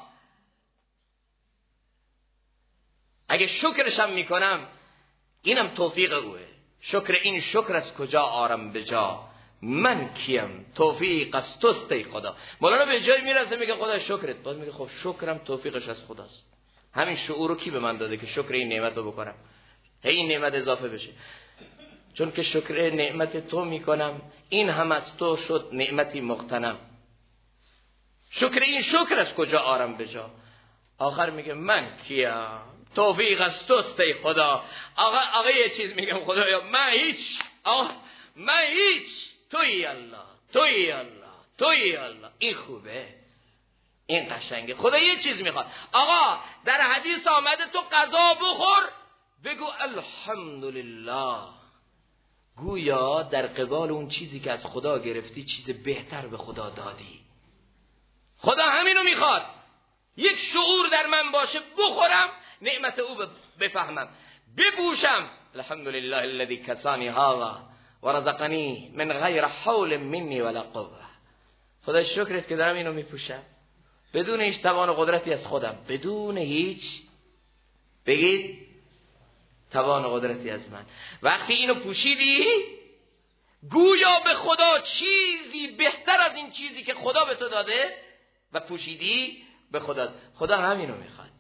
اگه شکرشم میکنم اینم توفیق اوه. شکر این شکر از کجا آرم به جا، من کیم توفیق از توست ای خدا. مولانا به جای میرسه میگه خدا شکرت، باز میگه خب شکرم توفیقش از خداست. همین شعور رو کی به من داده که شکر این نعمت رو بکنم، هی این نعمت اضافه بشه؟ چون که شکر نعمت تو میکنم این هم از تو شد نعمتی مغتنم. شکر این شکر از کجا آرم به جا. آخر میگه من کیم توفیق از توست ای خدا. آقا یه چیز میگم خدایا، من هیچ، من هیچ، توی الله، توی الله، توی الله. این خوبه، این قشنگه. خدا یه چیز میخواد. آقا در حدیث آمده تو غذا بخور بگو الحمدلله، گویا در قبال اون چیزی که از خدا گرفتی چیز بهتر به خدا دادی. خدا همینو میخواد، یک شعور در من باشه، بخورم نعمت او بفهمم، ببوشم الحمدلله الذی کسانی هذا ورزقنی من غیر حول منی ولا قوه. خدا شکرت که دارم اینو میپوشم بدون هیچ توان و قدرتی از خودم، بدون هیچ، بگید توان و قدرتی از من. وقتی اینو پوشیدی گویا به خدا چیزی بهتر از این چیزی که خدا به تو داده و پوشیدی به خدا. خدا همینو میخواد.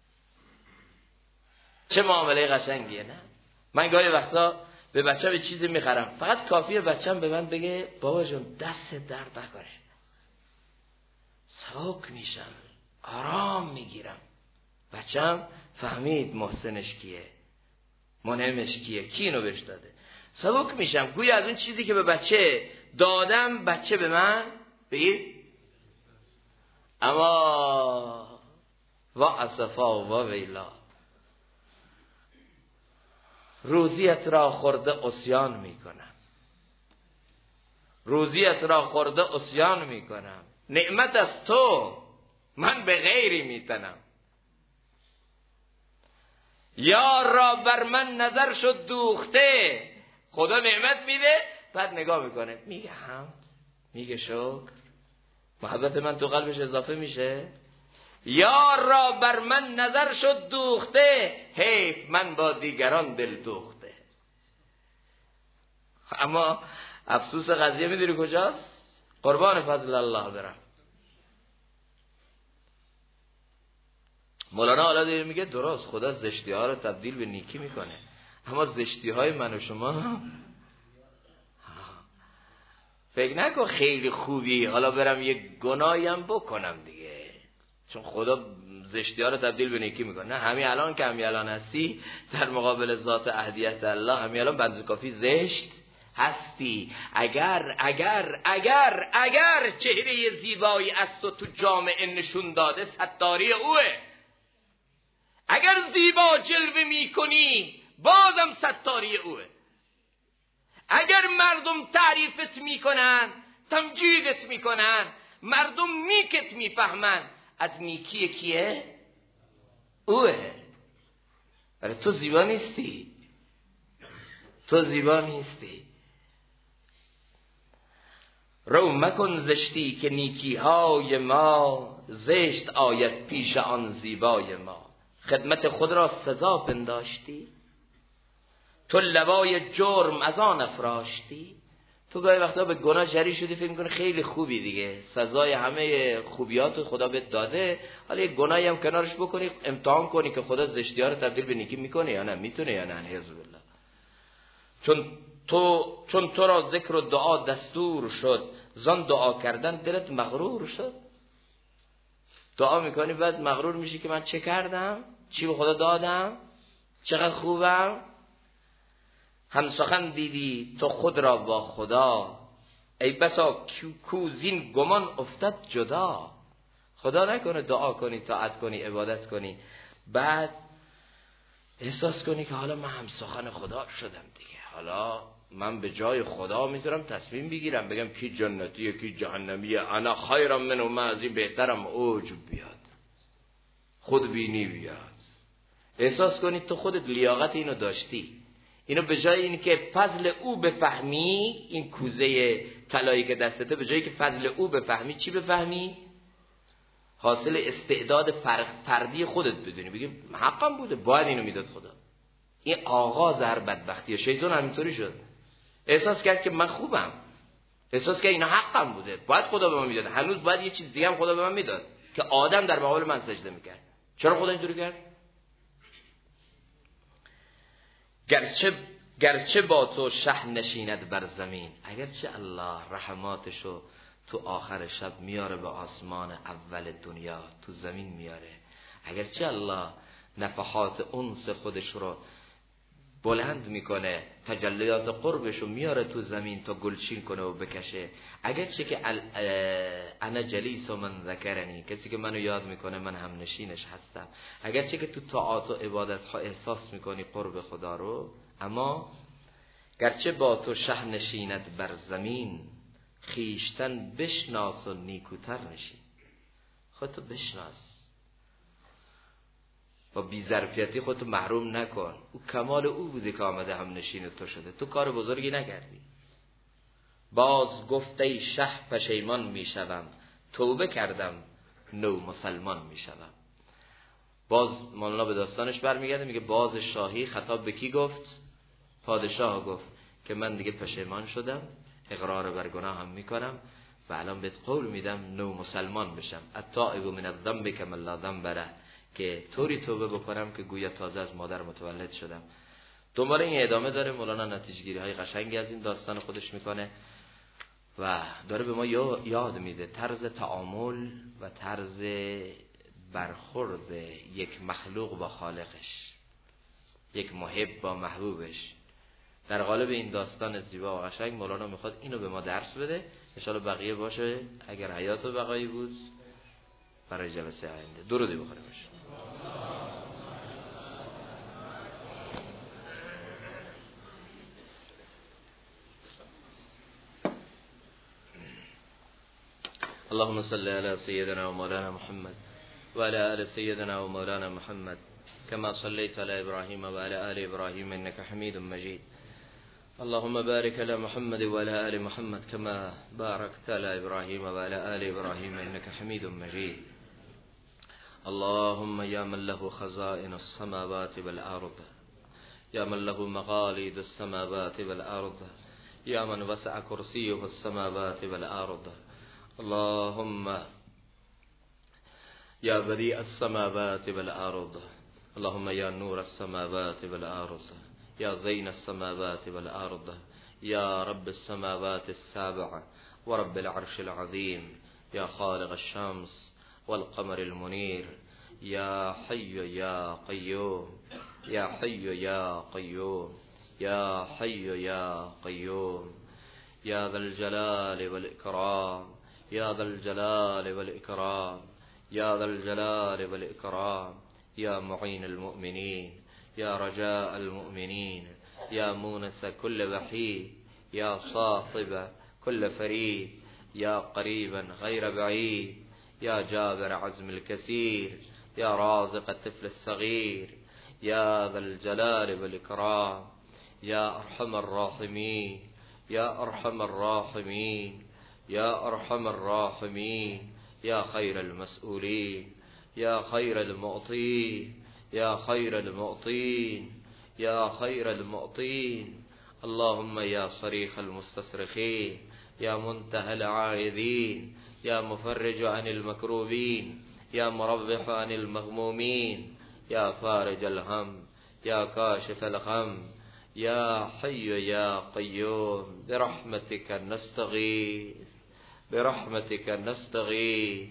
چه معامله قشنگیه نه؟ من گاهی وقتا به بچه به چیزی میخرم، فقط کافیه بچم به من بگه بابا جون دست درد نکنه، سبک میشم، آرام میگیرم. بچم فهمید محسنش کیه، منعمش کیه، کی اینو بهش داده. سبک میشم، گویا از اون چیزی که به بچه دادم بچه به من بگید. اما و اسفا و ویلا، روزیت را خورده عصیان میکنم، روزیت را خورده عصیان میکنم، نعمت از تو من به غیری میتنم. یار را بر من نظر شد دوخته، خدا نعمت میده بعد نگاه میکنه میگه حمد، میگه شکر، محبت من تو قلبش اضافه میشه. یار را بر من نظر شد دوخته، حیف من با دیگران دل دوخته. اما افسوس قضیه میدونی کجاست؟ قربان فضل الله برم. مولانا حالا داره میگه درست خدا زشتی ها رو تبدیل به نیکی میکنه، اما زشتی های من و شما فکر نکن خیلی خوبی حالا برم یک گناهی هم بکنم دیگه، چون خدا زشتی ها رو تبدیل به نیکی میکنه. نه، همین الان که همین الان هستی در مقابل ذات احدیت الله، همین الان بنز کافی زشت هستی. اگر چهره زیبایی از تو جامعه نشون داده ستاری اوه، اگر زیبا جلوه میکنی بازم ستاری اوه، اگر مردم تعریفت میکنن تمجیدت میکنن، مردم نیکت میفهمن، از نیکی کیه؟ اوه. ولی تو زیبا نیستی، تو زیبا نیستی. رو مکن زشتی که نیکی های ما، زشت آید پیش آن زیبای ما. خدمت خود را سزا پنداشتی، تو لوای جرم از آن افراشتی. تو گاهی وقتا به گناه جری شدی فکر می‌کنی خیلی خوبی دیگه، سزای همه خوبیات خدا بهت داده، حالا یک گناهی هم کنارش بکنی، امتحان کنی که خدا زشتی‌ها رو تبدیل به نیکی میکنه یا نه، میتونه یا نه. نعوذ بالله. چون تو را ذکر و دعا دستور شد، زان دعا کردن دلت مغرور شد. دعا میکنی بعد مغرور میشی که من چه کردم، چی به خدا دادم، چقدر خوبم. هم سخن دیدی تو خود را با خدا، ای بسا کو زین گمان افتد جدا. خدا نکنه دعا کنی، طاعت کنی، عبادت کنی، بعد احساس کنی که حالا من هم سخن خدا شدم دیگه، حالا من به جای خدا میتونم تصمیم بگیرم بگم کی جنتیه کی جهنمیه، انا خیرم منو، من از این بهترم. عجب بیاد، خود بینی بیاد، احساس کنی تو خودت لیاقت اینو داشتی، اینو به جای این که فضل او بفهمی، این کوزه طلایی که دستته، به جایی که فضل او بفهمی چی بفهمی؟ حاصل استعداد فردی خودت بدونی، بگی حقم بوده، باید اینو میداد خدا. این آغاز هر بدبختیه. شیطان همینطوری شد، احساس کرد که من خوبم، احساس کرد اینا حقم بوده، باید خدا به من میداد، هنوز باید یه چیز دیگه هم خدا به من میداد که آدم در مقابل من سجده میکرد. چرا خدا اینطوری کرد؟ گرچه با تو شه نشیند بر زمین، اگرچه الله رحماتشو تو آخر شب میاره به آسمان اول دنیا، تو زمین میاره، اگرچه الله نفحات انس خودش رو بلند میکنه، تجلیات قربشو میاره تو زمین تا گلچین کنه و بکشه، اگرچه که انا جلیس و من ذکرنی، کسی که منو یاد میکنه من هم نشینش هستم، اگرچه که تو طاعات و عبادت ها احساس میکنی قرب خدا رو، اما گرچه با تو شه نشیند بر زمین، خیشتن بشناس و نیکوتر نشین. خودتو بشناس، با بی‌ظرفیتی خودتو محروم نکن. او کمال او بوده که آمده هم نشین تو شده، تو کار بزرگی نکردی. باز گفته شه پشیمان میشوم، توبه کردم نو مسلمان میشوم. باز مولانا به داستانش برمیگرده، میگه باز شاهی خطاب به کی گفت؟ پادشاه گفت که من دیگه پشیمان شدم، اقرار بر گناهم میکنم و الان بهت قول میدم نو مسلمان بشم. التائب من الذنب کمن لا ذنب له، که طوری توبه بکنم که گویا تازه از مادر متولد شدم. دوباره این ادامه داره. مولانا نتیجه‌گیری های قشنگی از این داستان خودش میکنه و داره به ما یاد میده طرز تعامل و طرز برخورد یک مخلوق با خالقش، یک محب با محبوبش. در قالب این داستان زیبا و قشنگ مولانا میخواد اینو به ما درس بده. ان شاء الله بقیه باشه اگر حیات و بقایی بود برای جلسه آینده. درودی بخوریم. اللهم صل على سيدنا ومولانا محمد وعلى آل سيدنا ومولانا محمد كما صليت على إبراهيم وعلى آل إبراهيم إنك حميد مجيد. اللهم بارك على محمد وعلى آل محمد كما باركت على إبراهيم وعلى آل إبراهيم إنك حميد مجيد. اللهم يا من له خزائن السماوات والأرض، يا من له مقاليد السماوات والأرض، يا من وسع كرسيه السماوات والأرض. اللهم يا بديع السماوات والأرض، اللهم يا نور السماوات والأرض، يا زين السماوات والأرض، يا رب السماوات السابع ورب العرش العظيم، يا خالق الشمس والقمر المنير، يا حي يا قيوم، يا حي يا قيوم، يا حي يا قيوم، يا ذا الجلال والإكرام، يا ذا الجلال والإكرام، يا ذا الجلال والإكرام، يا معين المؤمنين، يا رجاء المؤمنين، يا مونس كل وحيد، يا صاحب كل فريد، يا قريبا غير بعيد، يا جابر عزم الكثير، يا رازق الطفل الصغير، يا ذا الجلال والإكرام، يا أرحم الراحمين، يا أرحم الراحمين، يا أرحم الراحمين، يا خير المسؤولين، يا خير المعطين، يا خير المعطين، يا خير المعطين. اللهم يا صريخ المستصرخين، يا منتهى العائذين، يا مفرج عن المكروبين، يا مربح عن المغمومين، يا فارج الهم، يا كاشف الغم، يا حي يا قيوم، برحمتك نستغيث، برحمتك نستغيث،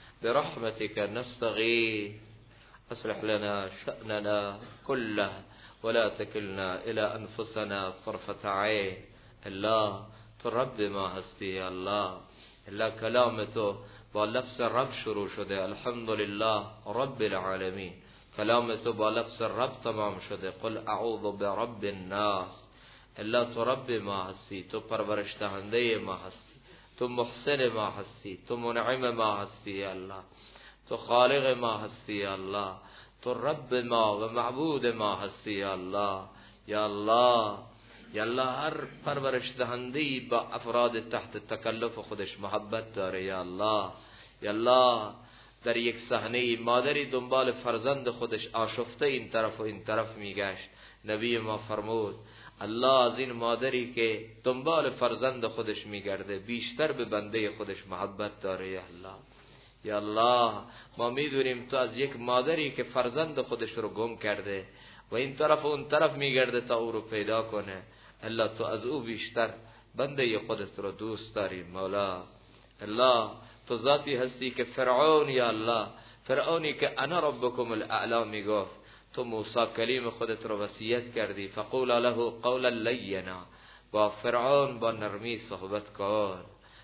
برحمتك نستغيث. أصلح لنا شأننا كله ولا تكلنا إلى أنفسنا طرفة عين. الله تو رب ما هستی. الله کلام تو با لفظ رب شروع شده، الحمدلله رب العالمین. کلام تو با لفظ رب تمام شده، قل اعوذ برب الناس. الله تو رب ما هستی، تو پرورش دهنده ما هستی، تو محسن ما هستی، تو منعم ما هستی. الله تو خالق ما هستی. الله تو رب ما و معبود ما هستی. الله یا الله یا الله هر پرورش دهنده‌ای با افراد تحت تکلف خودش محبت داره. یا الله یا الله در یک صحنه مادری دنبال فرزند خودش آشفته این طرف و این طرف میگشت. نبی ما فرمود الله از این مادری که دنبال فرزند خودش میگرده بیشتر به بنده خودش محبت داره. یا الله یا الله ما میدونیم تو از یک مادری که فرزند خودش رو گم کرده و این طرف و اون طرف میگرده تا او رو پیدا کنه، الله تو از او بیشتر بنده خودت رو دوست داری. مولا الله تو ذاتی هستی که فرعون، یا الله فرعونی که انا ربکم الاعلا میگفت، تو موسی کلیم خودت رو وصیت کردی فقولا له قولا لینا، با فرعون با نرمی صحبت کن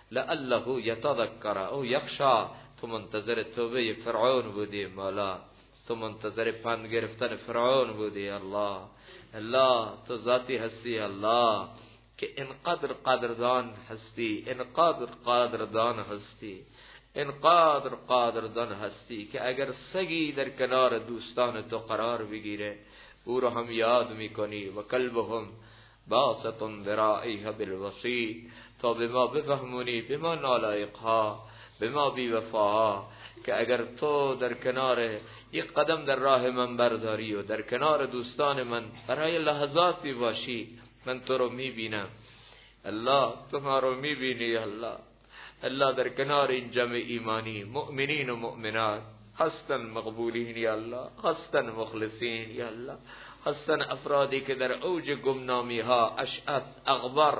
لعله یتذکر او یخشی. تو منتظر توبه فرعون بودی مولا، تو منتظر پند گرفتن فرعون بودی. الله الله تو ذاتی هستی الله که انقدر قدردان هستی، انقدر قدردان هستی، انقدر قدردان هستی که اگر سگی در کنار دوستان تو قرار بگیره او رو هم یاد میکنی و قلبهم باسط ذراعیها بالوسیط، تا به ما بفهمونی به ما نالایقها، به ما بیوفاها، که اگر تو در کنار یک قدم در راه من برداری و در کنار دوستان من برای لحظاتی باشی، من تو رو میبینم. الله تو ما رو میبینی. الله الله در کنار این جمع ایمانی مؤمنین و مؤمنات هستن مقبولین یا الله، هستن مخلصین یا الله، هستن افرادی که در اوج گمنامی ها اشعث اغبر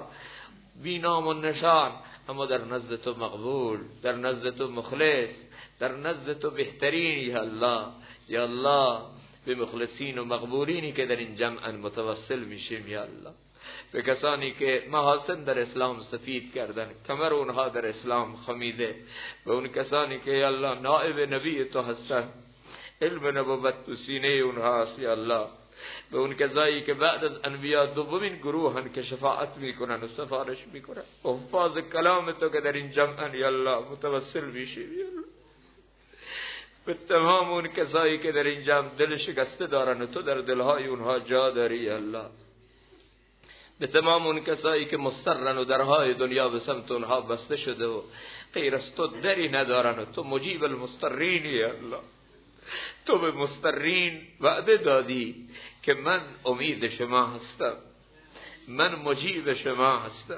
بی نام و نشان، اما در نزد تو مقبول، در نزد تو مخلص، در نزد تو بهترین. یا الله یا الله به مخلصین و مقبولینی که در این جمع متوسل میشیم یا الله، به کسانی که محاسن در اسلام سفید کردن، کمر اونها در اسلام خمیده، به اون کسانی که یا الله نائب نبی تو هستن، علم نبوت تو سینه اونها هست یا الله، به اون کسایی که بعد از انبیاء دومین گروهن که شفاعت میکنن و سفارش میکنن و حفاظ کلام تو که در این جمعن یا الله متوسل میشیم یا الله، به تمام اون کسایی که در این جمع دل شکسته دارن و تو در دلهای اونها جا داری یا الله، به تمام اون کسایی که مسترن و درهای دنیا به سمت اونها بسته شده و غیر از تو دری ندارن و تو مجیب المسترین یا الله، تو به مسترین وعده دادی که من امید شما هستم، من مجیب شما هستم.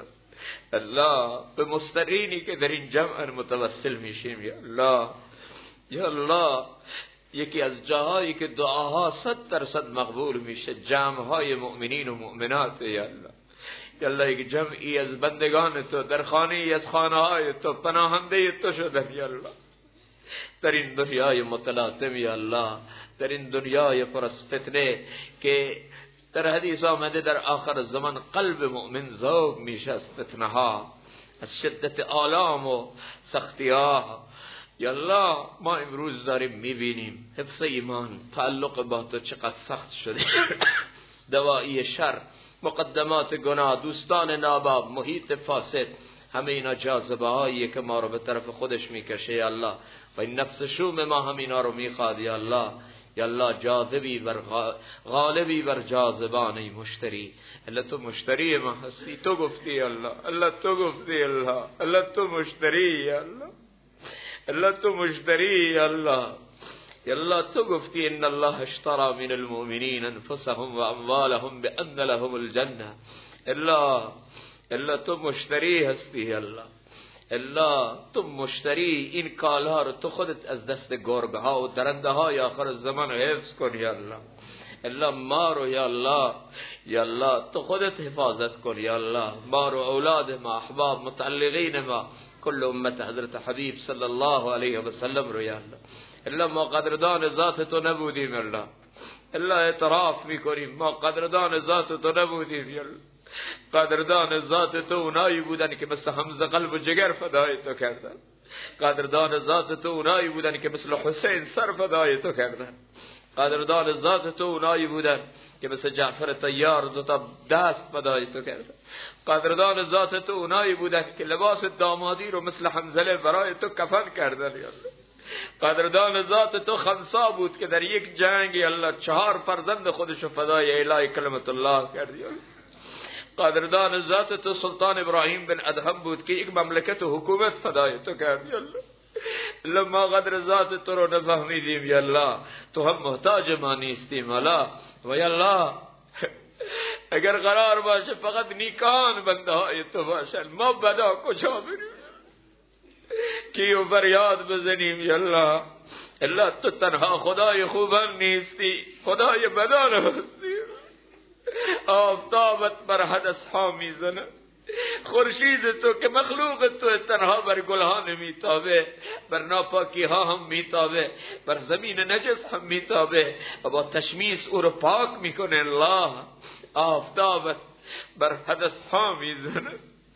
الله به مسترینی که در این جمع متوسل میشیم یا الله یا الله، یکی از جاهایی که دعاها 100% مقبول میشه جمعهای مؤمنین و مؤمنات یا الله، یا الله یک جمعی از بندگان تو در خانه‌ای از خانه‌های تو پناهنده تو شدن یا الله، در این دنیای متلاطم یا الله، در این دنیای پر از فتنه که در حدیث آمده در آخر زمان قلب مؤمن ذوب میشه از فتنه ها، از شدت آلام و سختی ها. یا الله ما امروز داریم میبینیم حفظ ایمان، تعلق با تو چقدر سخت شده دوایی شر، مقدمات گناه، دوستان ناباب، محیط فاسد، همه اینا جاذبه هاییه که ما رو به طرف خودش میکشه یا الله، و این نفس شوم ما هم اینا رو میخواد یا الله. یا الله جاذبی بر غالبی بر جاذبانه مشتری، الله تو مشتری ما هستی، تو گفتی یا الله، الله تو گفتی الله، الله تو مشتری یا الله، الله تو مشتری یا الله، یا الله تو گفتی ان الله اشترى من المؤمنین انفسهم و اموالهم بان لهم الجنه. الله الله تو مشتری هستی یا الله، الله تو مشتری، این کالها رو تو خودت از دست گربه ها و درنده های آخر زمان حفظ کن یا الله. الله ما رو یا الله یا الله تو خودت حفاظت کن یا الله، ما رو، اولاد ما، احباب، متعلقین ما، کل امت حضرت حبیب صلی الله علیه و سلم رو یا الله. الله ما قدردان ذات تو نبودیم الله، الله اعتراف میکنیم ما قدردان ذات تو نبودیم یا الله. قدردان ذات تو اونایی بودن که مثل حمزه قلب و جگر فدای تو کردن، قدردان ذات تو اونایی بودن که مثل حسین سر فدای تو کردن، قدردان ذات تو اونایی بودن که مثل جعفر طیار دو تا دست فدای تو کردن، قدردان ذات تو اونایی بودن که لباس دامادی رو مثل حنظله برای تو کفن کردن یا الله. قدردان ذات تو خنسا بود که در یک جنگ الله 4 فرزند خودشو فدای الهی کلمت الله کردی. قدردان ذات تو سلطان ابراهیم بن ادهم بود که یک مملکت و حکومت فدای تو کردی الله. لما قدر ذات تو رو نفهمیدیم یا الله تو هم محتاج ما نیستیم الله. و یا الله اگر قرار باشه فقط نیکان بنده های تو باشن ما بدا کجا بریم کیو فریاد بزنیم یا الله. الله تو تنها خدای خوبان نیستی، خدای بدان هستی. آفتابت بر حدث ها میزنه، خورشید تو که مخلوق تو تنها بر گلها نمیتابه، بر ناپاکی ها هم میتابه، بر زمین نجس هم میتابه و با تشمیس او رو پاک میکنه. الله آفتابت بر حدث ها میزنه،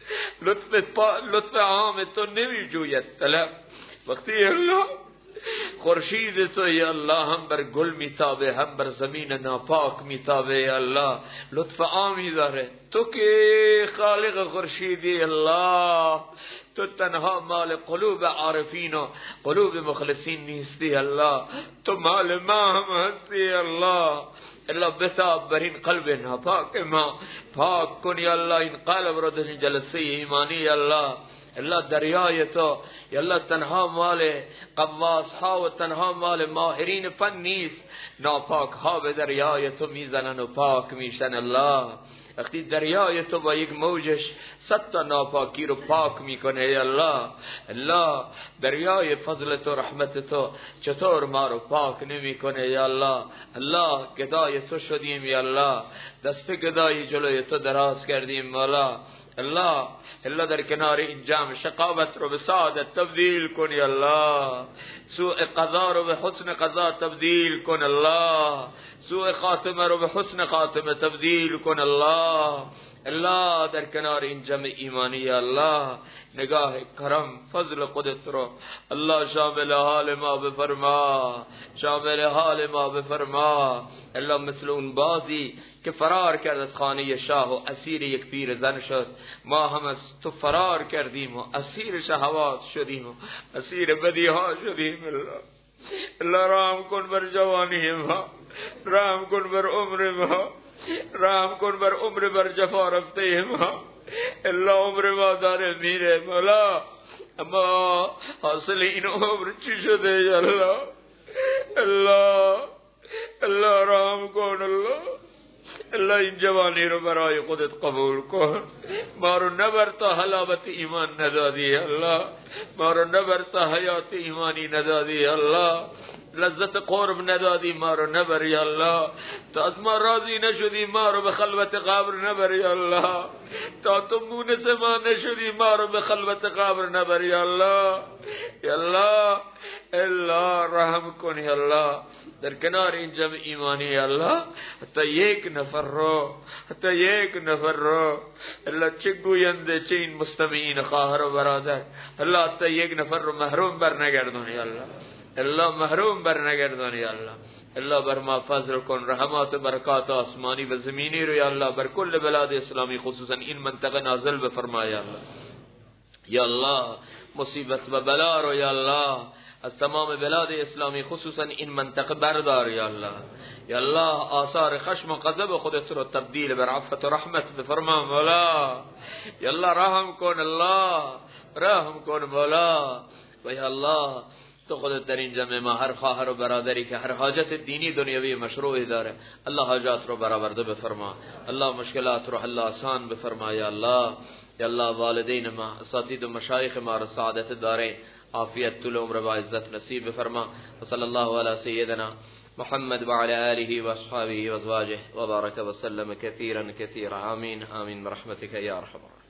لطف عام تو نمیجوید طلب. وقتی الله خورشید تو یا الله هم بر گل میتابه هم بر زمین ناپاک میتابه یا الله، لطف عامی داره. تو که خالق خورشیدی الله، تو تنها مال قلوب عارفین و قلوب مخلصین نیستی الله، تو مال ما هم هستی الله. الله بتاب بر این قلب ناپاک ما، پاک کن یا الله این قلب رو در جلسه ایمانی الله. الله دریای تو یا الله تنها مال قواس ها و تنها مال ماهرین فن نیست، ناپاک ها به دریای تو میزنن و پاک میشن الله. وقتی دریای تو با یک موجش 100 تا ناپاکی رو پاک میکنه یا الله. الله دریای فضل تو رحمت تو چطور ما رو پاک نمیکنه یا الله. الله گدای تو شدیم یا الله، دست گدای جلوی تو دراز کردیم مولا. الله در کنار این جمع شقاوت رو به سعادت تبدیل کن یا الله، سوء قضا رو به حسن قضا تبدیل کن الله، سوء خاتمه رو به حسن خاتمه تبدیل کن الله. الله در کنار این جمع ایمانی یا الله نگاه کرم فضل خودت رو الله شامل حال ما بفرما، شامل حال ما بفرما. الله مثل اون بازی که فرار کرد از خانه شاه و اسیر یک پیر زن شد، ما هم از تو فرار کردیم و اسیر شهوات شدیم و اسیر بدی ها شدیم. الله رحم کن بر جوانی ما، رحم کن بر عمر ما، رحم کن بر عمر بر جفا رفته ما. الله عمر ما داره میره مولا، اما حاصل این عمر چی شده یا الله؟ الله رحم کن الله این جوانی رو برای خودت قبول کن. ما رو نبر تا حلاوت ایمان ندادی الله، ما رو نبر تا حیات ایمانی ندادی الله، لذت قرب ندادی ما رو نبر یا الله، تا از ما راضی نشدی ما رو به خلوت قبر نبر یا الله، تا تو مونس ما نشدی ما رو به خلوت قبر نبر یا الله. یا الله الله رحم کن یا الله در کنار این جمع ایمانی الله، حتی یک نفر رو الله چه گوینده چه این مستمعین خواهر و برادر الله حتی یک نفر رو محروم بر نگردانی الله، الله محروم بر نگردانی الله. الله بر ما فضل کن، رحمات و برکات آسمانی و زمینی رو یا الله بر کل بلاد اسلامی خصوصا این منطقه نازل بفرما یا الله. یا الله مصیبت و بلا رو یا الله از تمام بلاد اسلامی خصوصا این منطقه بردار یا الله. یا الله آثار خشم و غضب خودت رو تبدیل بر عفت و رحمت بفرما مولا. یا الله رحم کن، الله رحم کن مولا. و یا الله تو خودت در این جمع ما هر خواهر و برادری که هر حاجت دینی دنیوی مشروعی داره الله حاجات رو برآورده بفرما، الله مشکلات رو حل آسان بفرما یا الله. یا الله والدین ما اساتید و مشایخ ما رو سعادت دارین، عافیت طول عمر و عزت نصیب بفرما. و صلی الله علی سیدنا محمد و علی آله و اصحابه و ازواجه و بارک و سلم كثيرا كثيرا. آمین آمین برحمتك یا ارحم الراحمین.